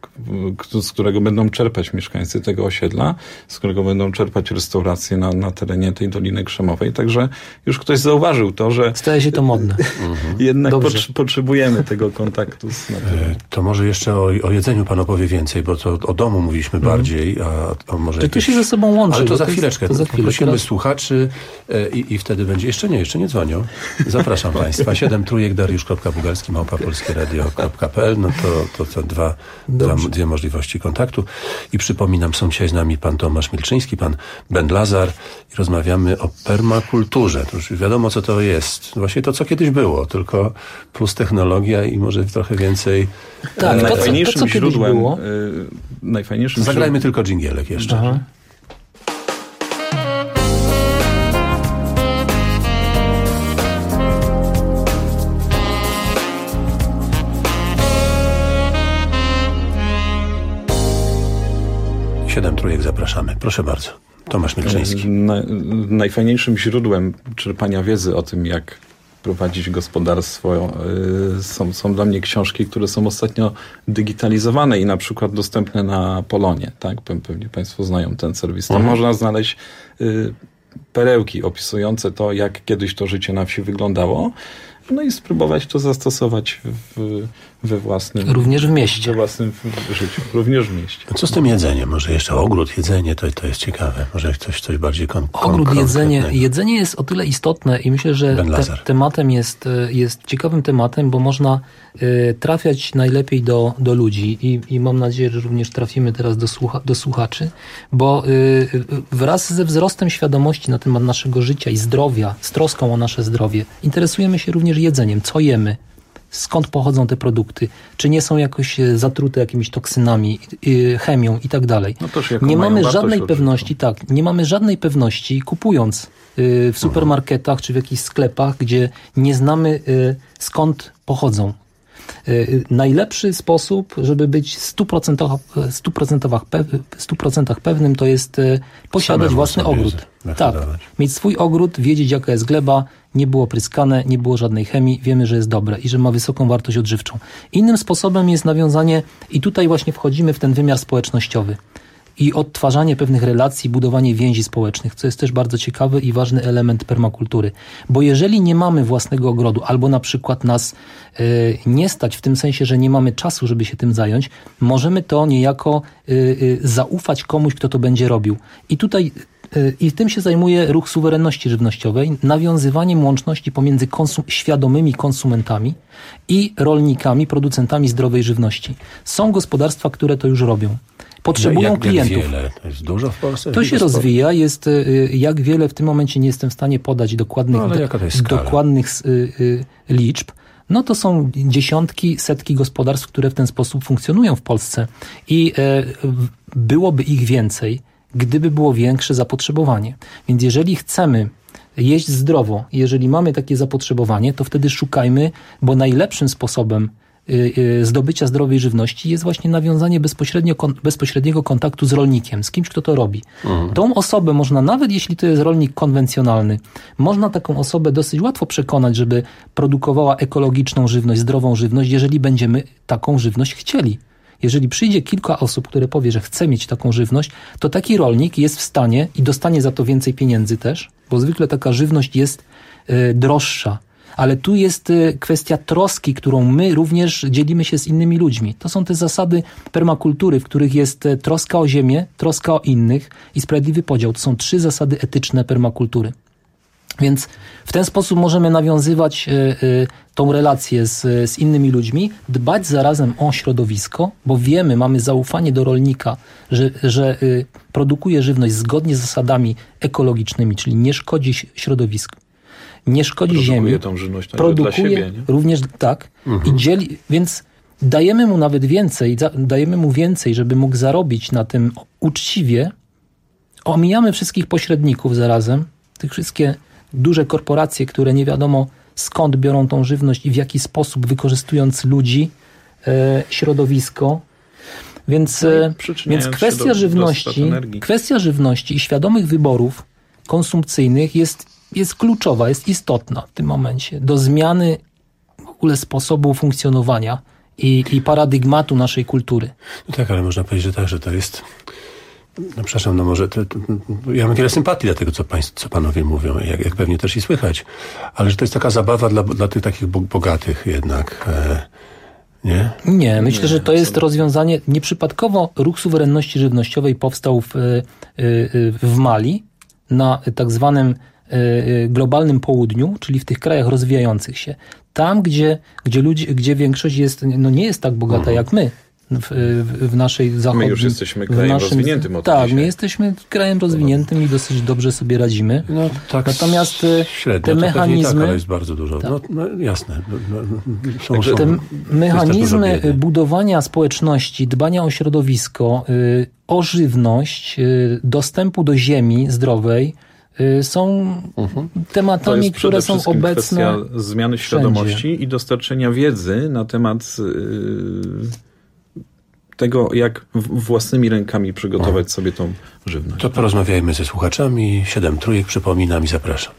z którego będą czerpać mieszkańcy tego osiedla, z którego będą czerpać restauracje na, na terenie tej Doliny Krzemowej. Także już ktoś zauważył to, że... Staje się to modne. Jednak pot- potrzebujemy tego kontaktu z naturą. To może jeszcze o, o jedzeniu pan opowie więcej, bo to o domu mówiliśmy mm. bardziej, a, a może... To jakieś... się ze sobą łączy. Ale to za chwileczkę. To za chwilę. Prosimy teraz... słuchaczy i, i wtedy będzie... Jeszcze nie, jeszcze nie dzwonią. Zapraszam państwa. Siedem trójek dariusz kropka bugalski małpa polskie radio kropka p l. No to, to, to dwa, dwa, dwie możliwości kontaktu. I przypominam, są dzisiaj z nami pan Tomasz Milczyński, pan Ben Lazar i rozmawiamy o permakulturze. To już wiadomo, co to jest. Właśnie to, co kiedyś było, tylko plus technologia i może trochę więcej... Tak, to, najfajniejszym to, co źródłem... było. Y, najfajniejszym Zagrajmy źródłem... tylko dżingielek jeszcze. Aha. Siedem trójek zapraszamy. Proszę bardzo. Tomasz Milczyński. Na, najfajniejszym źródłem czerpania wiedzy o tym, jak prowadzić gospodarstwo y, są, są dla mnie książki, które są ostatnio digitalizowane i na przykład dostępne na Polonie. Tak? Pewnie państwo znają ten serwis. Tam mhm. można znaleźć y, perełki opisujące to, jak kiedyś to życie na wsi wyglądało. no i spróbować to zastosować w, we własnym... Również w mieście. We własnym życiu, również w mieście. Co z tym jedzeniem? Może jeszcze ogród, jedzenie, to, to jest ciekawe. Może coś, coś bardziej kon, kon, Ogród, jedzenie. Jedzenie jest o tyle istotne i myślę, że te, tematem jest, jest ciekawym tematem, bo można y, trafiać najlepiej do, do ludzi i, i mam nadzieję, że również trafimy teraz do, słucha, do słuchaczy, bo y, wraz ze wzrostem świadomości na temat naszego życia i zdrowia, z troską o nasze zdrowie, interesujemy się również jedzeniem. Co jemy? Skąd pochodzą te produkty? Czy nie są jakoś zatrute jakimiś toksynami, yy, chemią i tak dalej? No nie mamy żadnej pewności, tak, nie mamy żadnej pewności kupując yy, w supermarketach czy w jakichś sklepach, gdzie nie znamy yy, skąd pochodzą. Yy, najlepszy sposób, żeby być w stu procentach pewnym, to jest yy, posiadać Samemu własny ogród. Tak, mieć swój ogród, wiedzieć jaka jest gleba, nie było pryskane, nie było żadnej chemii, wiemy, że jest dobre i że ma wysoką wartość odżywczą. Innym sposobem jest nawiązanie, i tutaj właśnie wchodzimy w ten wymiar społecznościowy i odtwarzanie pewnych relacji, budowanie więzi społecznych, co jest też bardzo ciekawy i ważny element permakultury. Bo jeżeli nie mamy własnego ogrodu, albo na przykład nas y, nie stać w tym sensie, że nie mamy czasu, żeby się tym zająć, możemy to niejako y, y, zaufać komuś, kto to będzie robił. I tutaj I tym się zajmuje ruch suwerenności żywnościowej, nawiązywaniem łączności pomiędzy konsum- świadomymi konsumentami i rolnikami, producentami zdrowej żywności. Są gospodarstwa, które to już robią. Potrzebują jak, jak klientów. Wiele? To jest dużo w Polsce? To się rozwija. Jest jak wiele, w tym momencie nie jestem w stanie podać dokładnych, no, ale jaka to jest skala? dokładnych y, y, liczb. No to są dziesiątki, setki gospodarstw, które w ten sposób funkcjonują w Polsce. I y, byłoby ich więcej, gdyby było większe zapotrzebowanie. Więc jeżeli chcemy jeść zdrowo, jeżeli mamy takie zapotrzebowanie, to wtedy szukajmy, bo najlepszym sposobem y, y, zdobycia zdrowej żywności jest właśnie nawiązanie bezpośrednio, kon, bezpośredniego kontaktu z rolnikiem, z kimś, kto to robi. Mhm. Tą osobę można, nawet jeśli to jest rolnik konwencjonalny, można taką osobę dosyć łatwo przekonać, żeby produkowała ekologiczną żywność, zdrową żywność, jeżeli będziemy taką żywność chcieli. Jeżeli przyjdzie kilka osób, które powie, że chce mieć taką żywność, to taki rolnik jest w stanie i dostanie za to więcej pieniędzy też, bo zwykle taka żywność jest y, droższa. Ale tu jest y, kwestia troski, którą my również dzielimy się z innymi ludźmi. To są te zasady permakultury, w których jest y, troska o ziemię, troska o innych i sprawiedliwy podział. To są trzy zasady etyczne permakultury. Więc w ten sposób możemy nawiązywać y, y, tą relację z, z innymi ludźmi, dbać zarazem o środowisko, bo wiemy, mamy zaufanie do rolnika, że, że y, produkuje żywność zgodnie z zasadami ekologicznymi, czyli nie szkodzi środowisku, nie szkodzi produkuje ziemi. Tą żywność produkuje dla siebie, nie? również tak mhm. i dzieli, więc dajemy mu nawet więcej, dajemy mu więcej, żeby mógł zarobić na tym uczciwie. Omijamy wszystkich pośredników zarazem, tych wszystkie duże korporacje, które nie wiadomo skąd biorą tą żywność i w jaki sposób, wykorzystując ludzi, e, środowisko. Więc, e, więc kwestia do, żywności, do kwestia żywności i świadomych wyborów konsumpcyjnych jest, jest kluczowa, jest istotna w tym momencie do zmiany w ogóle sposobu funkcjonowania i, i paradygmatu naszej kultury. No tak, ale można powiedzieć, że tak, że to jest... No przepraszam, no może to, to, ja mam wiele sympatii dla tego, co, państw, co panowie mówią, jak, jak pewnie też i słychać, ale że to jest taka zabawa dla, dla tych takich bogatych jednak, e, nie? Nie, myślę, nie, że to jest rozwiązanie. Nieprzypadkowo ruch suwerenności żywnościowej powstał w, w Mali na tak zwanym globalnym południu, czyli w tych krajach rozwijających się. Tam, gdzie, gdzie, ludzie, gdzie większość jest, no nie jest tak bogata mhm. jak my. W, w, w naszej zachodniej... My już jesteśmy krajem naszym, rozwiniętym od Tak, dzisiaj. my jesteśmy krajem rozwiniętym i dosyć dobrze sobie radzimy. No tak Natomiast średnio, te mechanizmy... Tak, ale jest bardzo dużo. Tak. No, no jasne. No, są, Także są, te mechanizmy budowania społeczności, dbania o środowisko, y, o żywność, y, dostępu do ziemi zdrowej y, są uh-huh. tematami, które są obecne kwestia zmiany świadomości wszędzie. I dostarczenia wiedzy na temat... Y, tego, jak własnymi rękami przygotować no. sobie tą żywność. To porozmawiajmy ze słuchaczami. Siedem trójek, przypominam i zapraszam.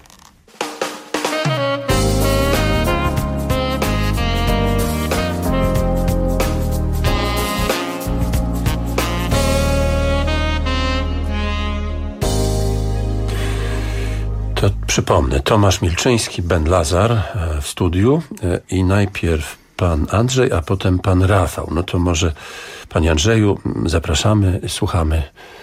To Przypomnę, Tomasz Milczyński, Ben Lazar w studiu i najpierw pan Andrzej, a potem pan Rafał. No to może, panie Andrzeju, zapraszamy, słuchamy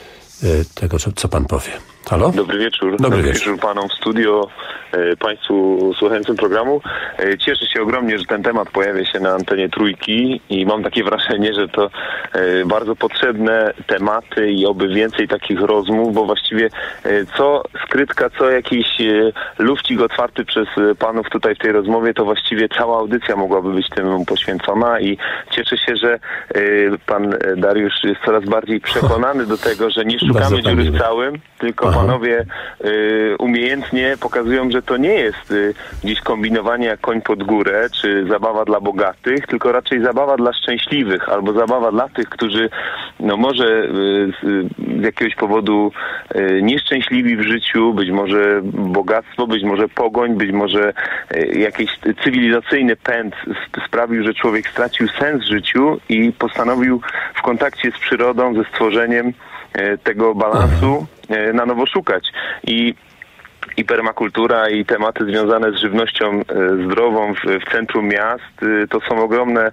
tego, co, co pan powie. Halo? Dobry wieczór. Dobry, Dobry wieczór. wieczór panom w studio, e, państwu słuchającym programu. E, cieszę się ogromnie, że ten temat pojawia się na antenie Trójki i mam takie wrażenie, że to e, bardzo potrzebne tematy i oby więcej takich rozmów, bo właściwie e, co skrytka, co jakiś e, lufcik otwarty przez panów tutaj w tej rozmowie, to właściwie cała audycja mogłaby być temu poświęcona i cieszę się, że e, pan Dariusz jest coraz bardziej przekonany do tego, że nie szukamy dziury w całym, tylko Aha. panowie y, umiejętnie pokazują, że to nie jest y, gdzieś kombinowanie jak koń pod górę, czy zabawa dla bogatych, tylko raczej zabawa dla szczęśliwych, albo zabawa dla tych, którzy no może y, z, z jakiegoś powodu y, nieszczęśliwi w życiu, być może bogactwo, być może pogoń, być może y, jakiś cywilizacyjny pęd sp- sprawił, że człowiek stracił sens w życiu i postanowił w kontakcie z przyrodą, ze stworzeniem y, tego balansu na nowo szukać. I, i permakultura i tematy związane z żywnością zdrową w, w centrum miast to są ogromne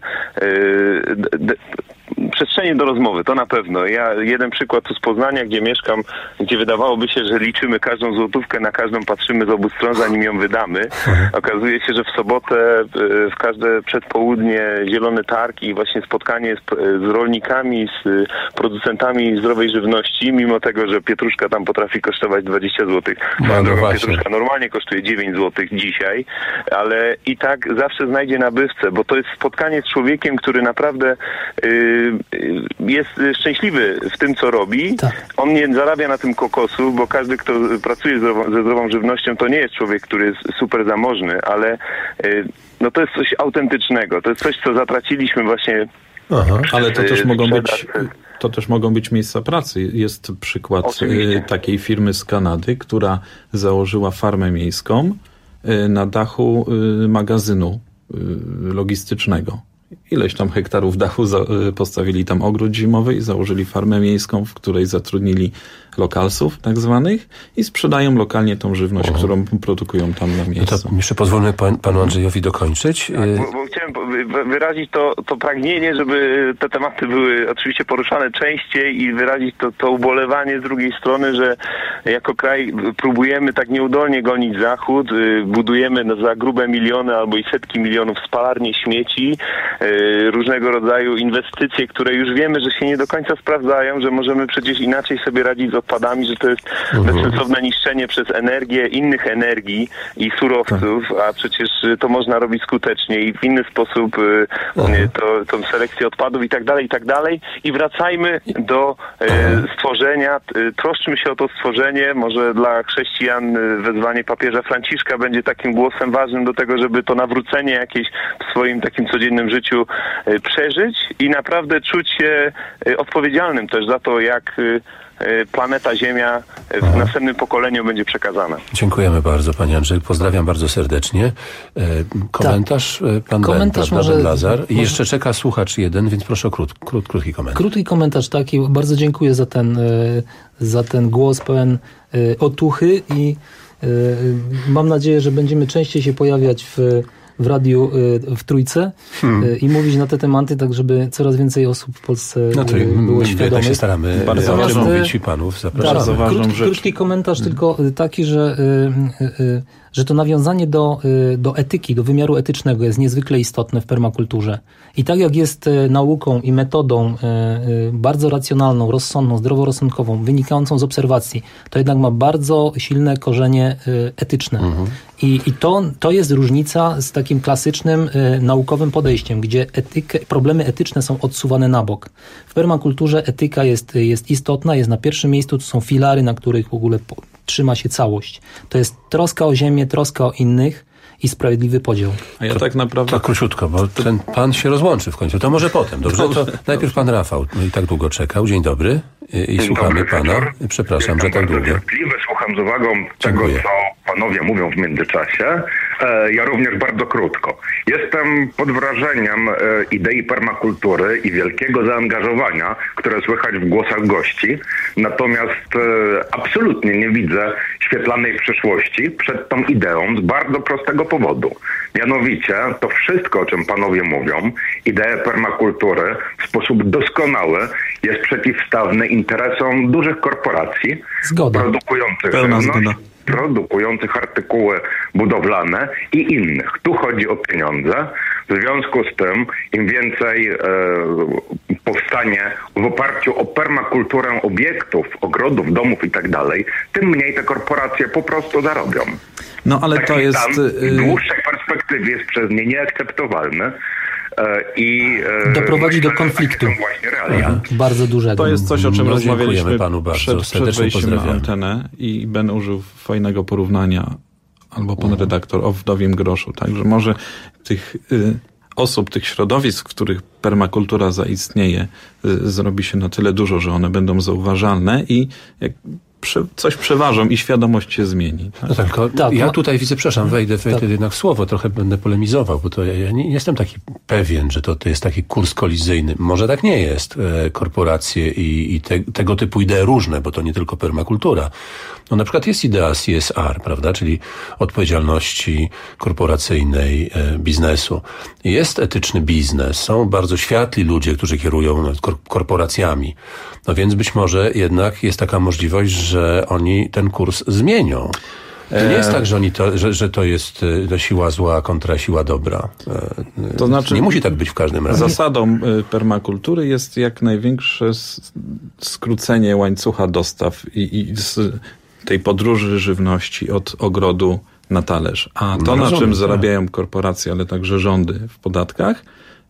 d, d, przestrzenie do rozmowy, to na pewno. Ja jeden przykład tu z Poznania, gdzie mieszkam, gdzie wydawałoby się, że liczymy każdą złotówkę, na każdą patrzymy z obu stron, zanim ją wydamy. Okazuje się, że w sobotę w każde przedpołudnie zielony targ i właśnie spotkanie z, z rolnikami, z producentami zdrowej żywności, mimo tego, że pietruszka tam potrafi kosztować dwadzieścia złotych. No, no pietruszka normalnie kosztuje dziewięć złotych dzisiaj, ale i tak zawsze znajdzie nabywcę, bo to jest spotkanie z człowiekiem, który naprawdę yy, jest szczęśliwy w tym, co robi. Tak. On nie zarabia na tym kokosu, bo każdy, kto pracuje ze zdrową żywnością, to nie jest człowiek, który jest super zamożny, ale yy, no to jest coś autentycznego. To jest coś, co zatraciliśmy właśnie. Aha, ale to też mogą być... To też mogą być miejsca pracy. Jest przykład Oczywiście. takiej firmy z Kanady, która założyła farmę miejską na dachu magazynu logistycznego. Ileś tam hektarów dachu za, postawili tam ogród zimowy i założyli farmę miejską, w której zatrudnili lokalsów tak zwanych i sprzedają lokalnie tą żywność, o. którą produkują tam na miejscu. No to jeszcze pozwolę pan, panu Andrzejowi dokończyć. Tak, bo, bo chciałem wyrazić to, to pragnienie, żeby te tematy były oczywiście poruszane częściej i wyrazić to, to ubolewanie z drugiej strony, że jako kraj próbujemy tak nieudolnie gonić Zachód, budujemy za grube miliony albo i setki milionów spalarnie śmieci, różnego rodzaju inwestycje, które już wiemy, że się nie do końca sprawdzają, że możemy przecież inaczej sobie radzić z odpadami, że to jest mhm. bezsensowne niszczenie przez energię innych energii i surowców, tak. a przecież to można robić skutecznie i w inny sposób mhm. to, tą selekcję odpadów i tak dalej, i tak dalej. I wracajmy do mhm. stworzenia, troszczmy się o to stworzenie, może dla chrześcijan wezwanie papieża Franciszka będzie takim głosem ważnym do tego, żeby to nawrócenie jakieś w swoim takim codziennym życiu przeżyć i naprawdę czuć się odpowiedzialnym też za to, jak planeta Ziemia w Aha. następnym pokoleniu będzie przekazana. Dziękujemy bardzo, panie Andrzej. Pozdrawiam bardzo serdecznie. Komentarz tak. pan komentarz Ben, może, Lazar. I może... jeszcze czeka słuchacz jeden, więc proszę o krót, krót, krótki komentarz. Krótki komentarz taki. Bardzo dziękuję za ten, za ten głos pełen otuchy i mam nadzieję, że będziemy częściej się pojawiać w w radiu w Trójce hmm. i mówić na te tematy, tak żeby coraz więcej osób w Polsce no to było świadomych. Tak się staramy bardzo o tym mówić i panów zapraszamy. Bardzo ważną rzecz. Krótki komentarz hmm. tylko taki, że, że to nawiązanie do, do etyki, do wymiaru etycznego jest niezwykle istotne w permakulturze. I tak jak jest nauką i metodą bardzo racjonalną, rozsądną, zdroworozsądkową, wynikającą z obserwacji, to jednak ma bardzo silne korzenie etyczne. Mhm. I, i to, to jest różnica z takim klasycznym y, naukowym podejściem, gdzie etykę, problemy etyczne są odsuwane na bok. W permakulturze etyka jest, jest istotna, jest na pierwszym miejscu, to są filary, na których w ogóle po, trzyma się całość. To jest troska o ziemię, troska o innych i sprawiedliwy podział. A ja to, tak naprawdę... To króciutko, bo ten pan się rozłączy w końcu. To może potem, dobrze? To najpierw pan Rafał. No i tak długo czekał. Dzień dobry. I, i słuchamy dobry pana. Wieczór. Przepraszam, Jestem że tak długo. Cierpliwy, słucham z uwagą Dziękuję. tego, co panowie mówią w międzyczasie. Ja również bardzo krótko. Jestem pod wrażeniem idei permakultury i wielkiego zaangażowania, które słychać w głosach gości. Natomiast absolutnie nie widzę świetlanej przyszłości przed tą ideą z bardzo prostego powodu. Mianowicie to wszystko, o czym panowie mówią, idea permakultury w sposób doskonały jest przeciwstawny interesom dużych korporacji Zgoda. produkujących Pełna żywność, zgoda. produkujących artykuły budowlane i innych. Tu chodzi o pieniądze. W związku z tym im więcej e, powstanie w oparciu o permakulturę obiektów, ogrodów, domów i tak dalej, tym mniej te korporacje po prostu zarobią. No ale Taki to jest... stan w dłuższej perspektywie jest przez nie nieakceptowalny. I doprowadzi do konfliktu bardzo dużego. To jest coś, o czym no, rozmawialiśmy panu bardzo. przed, przed wejściem na antenę i Ben użył fajnego porównania, albo pan redaktor, o wdowim groszu. Także może tych y, osób, tych środowisk, w których permakultura zaistnieje, y, zrobi się na tyle dużo, że one będą zauważalne i jak coś przeważą i świadomość się zmieni. Tak? No tak, tylko tak, ja tutaj widzę, przepraszam, wejdę, wejdę tak. jednak w słowo, trochę będę polemizował, bo to ja, ja nie jestem taki pewien, że to, to jest taki kurs kolizyjny. Może tak nie jest. E, korporacje i, i te, tego typu idee różne, bo to nie tylko permakultura. No na przykład jest idea C S R, prawda, czyli odpowiedzialności korporacyjnej, e, biznesu. Jest etyczny biznes, są bardzo światli ludzie, którzy kierują kor- korporacjami. No więc być może jednak jest taka możliwość, że oni ten kurs zmienią. To nie jest tak, że, oni to, że, że to jest to siła zła kontra siła dobra. To znaczy, nie musi tak być w każdym razie. Zasadą permakultury jest jak największe skrócenie łańcucha dostaw i, i z tej podróży żywności od ogrodu na talerz. A to, no, na czym zarabiają korporacje, ale także rządy w podatkach,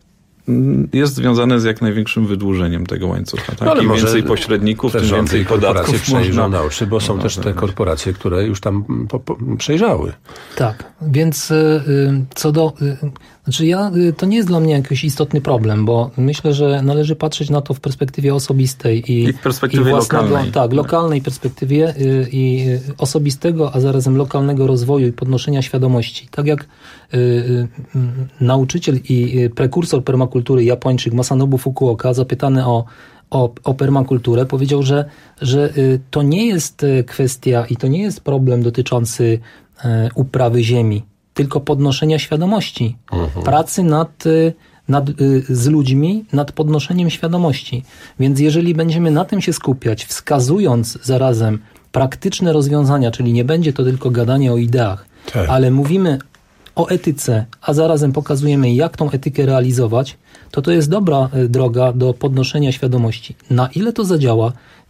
jest związane z jak największym wydłużeniem tego łańcucha. Tak? No, Im więcej pośredników, tym więcej podatków przejrzą na oczy, bo są no, też te korporacje, które już tam po, po, przejrzały. Tak, więc y, co do... Y, znaczy ja, y, to nie jest dla mnie jakiś istotny problem, bo myślę, że należy patrzeć na to w perspektywie osobistej i, I w perspektywie i własnego, lokalnej. Tak, lokalnej perspektywie y, i osobistego, a zarazem lokalnego rozwoju i podnoszenia świadomości. Tak jak y, y, nauczyciel i prekursor permakultury Japończyk Masanobu Fukuoka, zapytany o O, o permakulturę, powiedział, że, że y, to nie jest kwestia i to nie jest problem dotyczący y, uprawy ziemi, tylko podnoszenia świadomości, uh-huh. pracy nad, y, nad, y, z ludźmi nad podnoszeniem świadomości. Więc jeżeli będziemy na tym się skupiać, wskazując zarazem praktyczne rozwiązania, czyli nie będzie to tylko gadanie o ideach, tak. ale mówimy o etyce, a zarazem pokazujemy, jak tą etykę realizować, to to jest dobra droga do podnoszenia świadomości. Na ile to zadziała,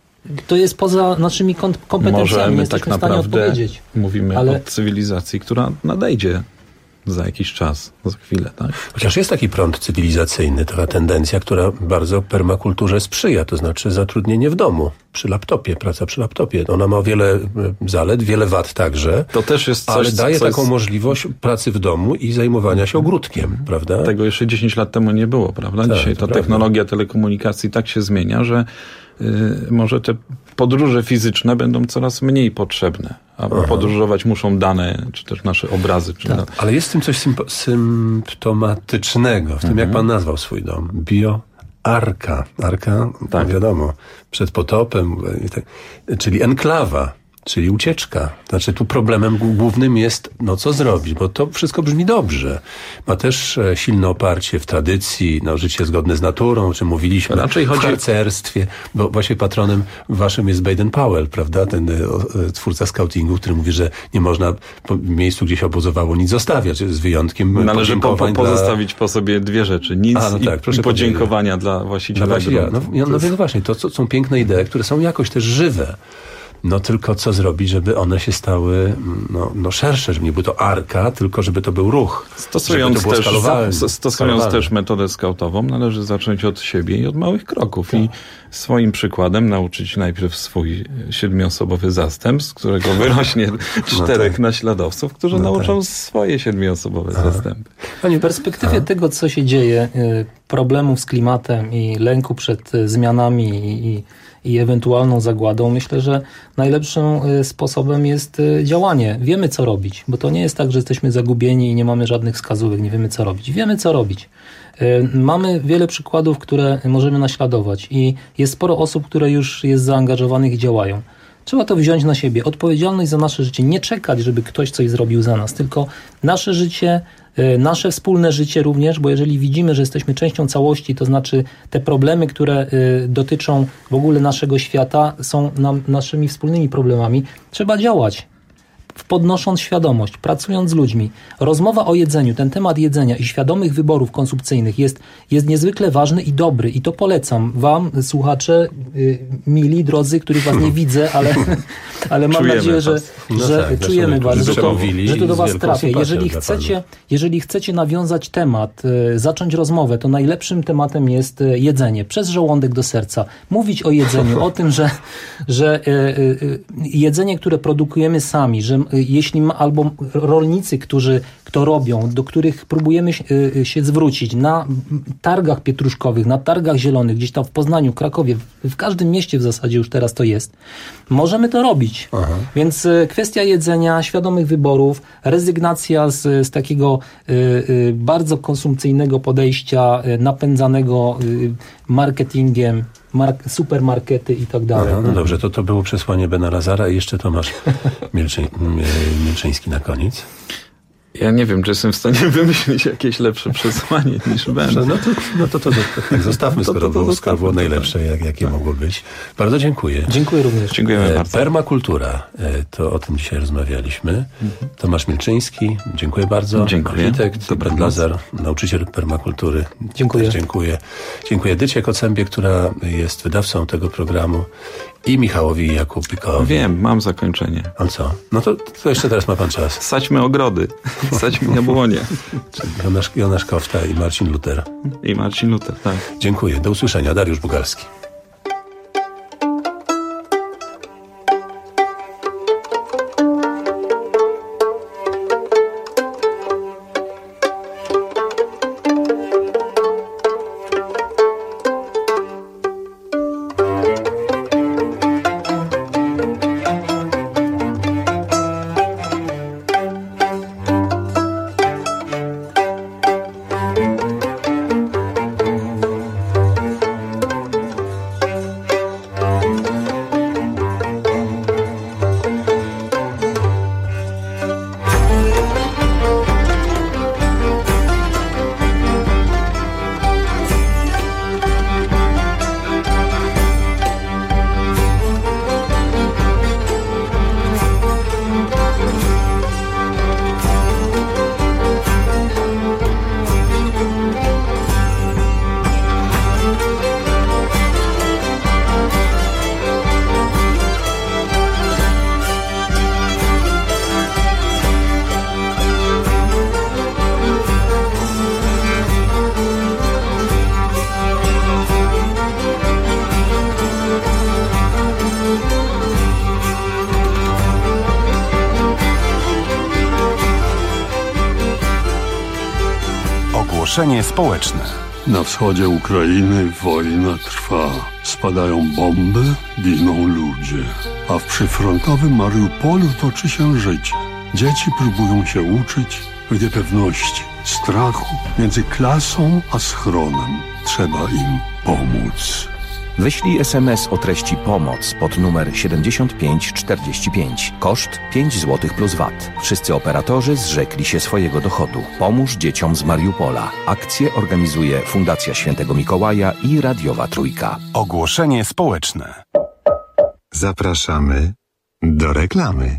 to jest poza naszymi kompetencjami. Możemy nie jesteśmy tak w stanie naprawdę odpowiedzieć. Mówimy ale... o cywilizacji, która nadejdzie za jakiś czas, za chwilę, tak? Chociaż jest taki prąd cywilizacyjny, taka tendencja, która bardzo permakulturze sprzyja, to znaczy zatrudnienie w domu, przy laptopie, praca przy laptopie. Ona ma wiele zalet, wiele wad także, to też jest coś, ale daje co taką jest... możliwość pracy w domu i zajmowania się ogródkiem, prawda? Tego jeszcze dziesięć lat temu nie było, prawda? Tak, Dzisiaj ta prawda. technologia telekomunikacji tak się zmienia, że yy, może te podróże fizyczne będą coraz mniej potrzebne, a Aha. podróżować muszą dane, czy też nasze obrazy. Czy tak. na... Ale jest w tym coś symp- symptomatycznego, w tym mhm. jak pan nazwał swój dom. Bio... Arka. Arka, tak. no wiadomo, przed potopem, czyli enklawa, czyli ucieczka. Znaczy tu problemem głównym jest, no co zrobić, bo to wszystko brzmi dobrze. Ma też silne oparcie w tradycji, no życie zgodne z naturą, o czym mówiliśmy, raczej chodzi... w harcerstwie, bo właśnie patronem waszym jest Baden-Powell, prawda, ten o, twórca scoutingu, który mówi, że nie można w miejscu, gdzie się obozowało, nic zostawiać, z wyjątkiem Należy po, po, pozostawić dla... po sobie dwie rzeczy, nic A, no tak, i, proszę i podziękowania dla właściciela dla właściciela. gruntu. No, no więc właśnie, to, to są piękne idee, które są jakoś też żywe. No tylko co zrobić, żeby one się stały no, no szersze, żeby nie było to arka, tylko żeby to był ruch. Stosując, to też, stosując też metodę skautową, należy zacząć od siebie i od małych kroków. Tak. I swoim przykładem nauczyć najpierw swój siedmioosobowy zastęp, z którego wyrośnie czterech no tak. naśladowców, którzy no nauczą tak. swoje siedmioosobowe Aha. zastępy. Panie, w perspektywie A? tego, co się dzieje problemów z klimatem i lęku przed zmianami i, i, i ewentualną zagładą, myślę, że najlepszym sposobem jest działanie. Wiemy, co robić, bo to nie jest tak, że jesteśmy zagubieni i nie mamy żadnych wskazówek, nie wiemy, co robić. Wiemy, co robić. Mamy wiele przykładów, które możemy naśladować i jest sporo osób, które już jest zaangażowanych i działają. Trzeba to wziąć na siebie. Odpowiedzialność za nasze życie. Nie czekać, żeby ktoś coś zrobił za nas, tylko nasze życie, nasze wspólne życie również, bo jeżeli widzimy, że jesteśmy częścią całości, to znaczy te problemy, które dotyczą w ogóle naszego świata, są nam, naszymi wspólnymi problemami. Trzeba działać. Podnosząc świadomość, pracując z ludźmi. Rozmowa o jedzeniu, ten temat jedzenia i świadomych wyborów konsumpcyjnych jest, jest niezwykle ważny i dobry i to polecam wam, słuchacze, yy, mili, drodzy, których was nie widzę, ale, ale mam czujemy nadzieję, że, no że tak, czujemy was, że to, że to do was trafia. trafia. Jeżeli chcecie, jeżeli chcecie nawiązać temat, yy, zacząć rozmowę, to najlepszym tematem jest yy, jedzenie. Przez żołądek do serca. Mówić o jedzeniu, o tym, że, że yy, yy, jedzenie, które produkujemy sami, że jeśli ma, albo rolnicy, którzy to robią, do których próbujemy się, się zwrócić na targach pietruszkowych, na targach zielonych, gdzieś tam w Poznaniu, Krakowie, w każdym mieście w zasadzie już teraz to jest. Możemy to robić. Aha. Więc kwestia jedzenia, świadomych wyborów, rezygnacja z, z takiego y, y, bardzo konsumpcyjnego podejścia, y, napędzanego y, marketingiem, mark, supermarkety i tak dalej. Aha, no dobrze, to to było przesłanie Bena Lazara i jeszcze Tomasz Mielczy, Mielczyński na koniec. Ja nie wiem, czy jestem w stanie wymyślić jakieś lepsze przesłanie niż Ben. No to, no to, to, to tak zostawmy, skoro, to, to, to, było, skoro było najlepsze, jak, jakie tak. mogło być. Bardzo dziękuję. Dziękuję również. Dziękujemy e, bardzo. Permakultura, e, to o tym dzisiaj rozmawialiśmy. Mhm. Tomasz Mielczyński, dziękuję bardzo. Dziękuję. Architekt, Ben Lazar, nauczyciel permakultury. Dziękuję. Też dziękuję. Dziękuję Edycie Kocembie, która jest wydawcą tego programu. I Michałowi Jakubikowi. Wiem, mam zakończenie. A co? No to, to jeszcze teraz ma pan czas. Sadźmy ogrody. Sadźmy jabłonie. Jonasz, Jonasz Kofta i Marcin Luther. I Marcin Luther, tak. Dziękuję. Do usłyszenia. Dariusz Bugalski. Ogłoszenie społeczne. Na wschodzie Ukrainy wojna trwa. Spadają bomby, giną ludzie. A w przyfrontowym Mariupolu toczy się życie. Dzieci próbują się uczyć w niepewności, strachu między klasą a schronem. Trzeba im pomóc. Wyślij es em es o treści pomoc pod numer siedemdziesiąt pięć czterdzieści pięć. Koszt pięć złotych plus V A T. Wszyscy operatorzy zrzekli się swojego dochodu. Pomóż dzieciom z Mariupola. Akcję organizuje Fundacja Świętego Mikołaja i Radiowa Trójka. Ogłoszenie społeczne. Zapraszamy do reklamy.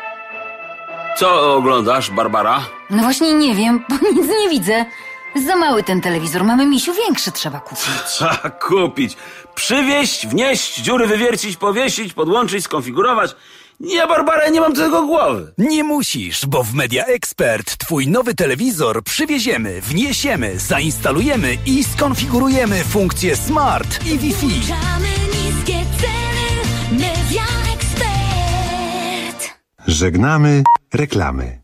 Co oglądasz, Barbara? No właśnie nie wiem, bo nic nie widzę. Za mały ten telewizor. Mamy, misiu, większy trzeba kupić. Trzeba kupić. Przywieźć, wnieść, dziury wywiercić, powiesić, podłączyć, skonfigurować. Nie, Barbara, nie mam do tego głowy. Nie musisz, bo w Media Expert twój nowy telewizor przywieziemy, wniesiemy, zainstalujemy i skonfigurujemy funkcje Smart i Wi-Fi. Niskie ceny. Media Expert. Żegnamy reklamy.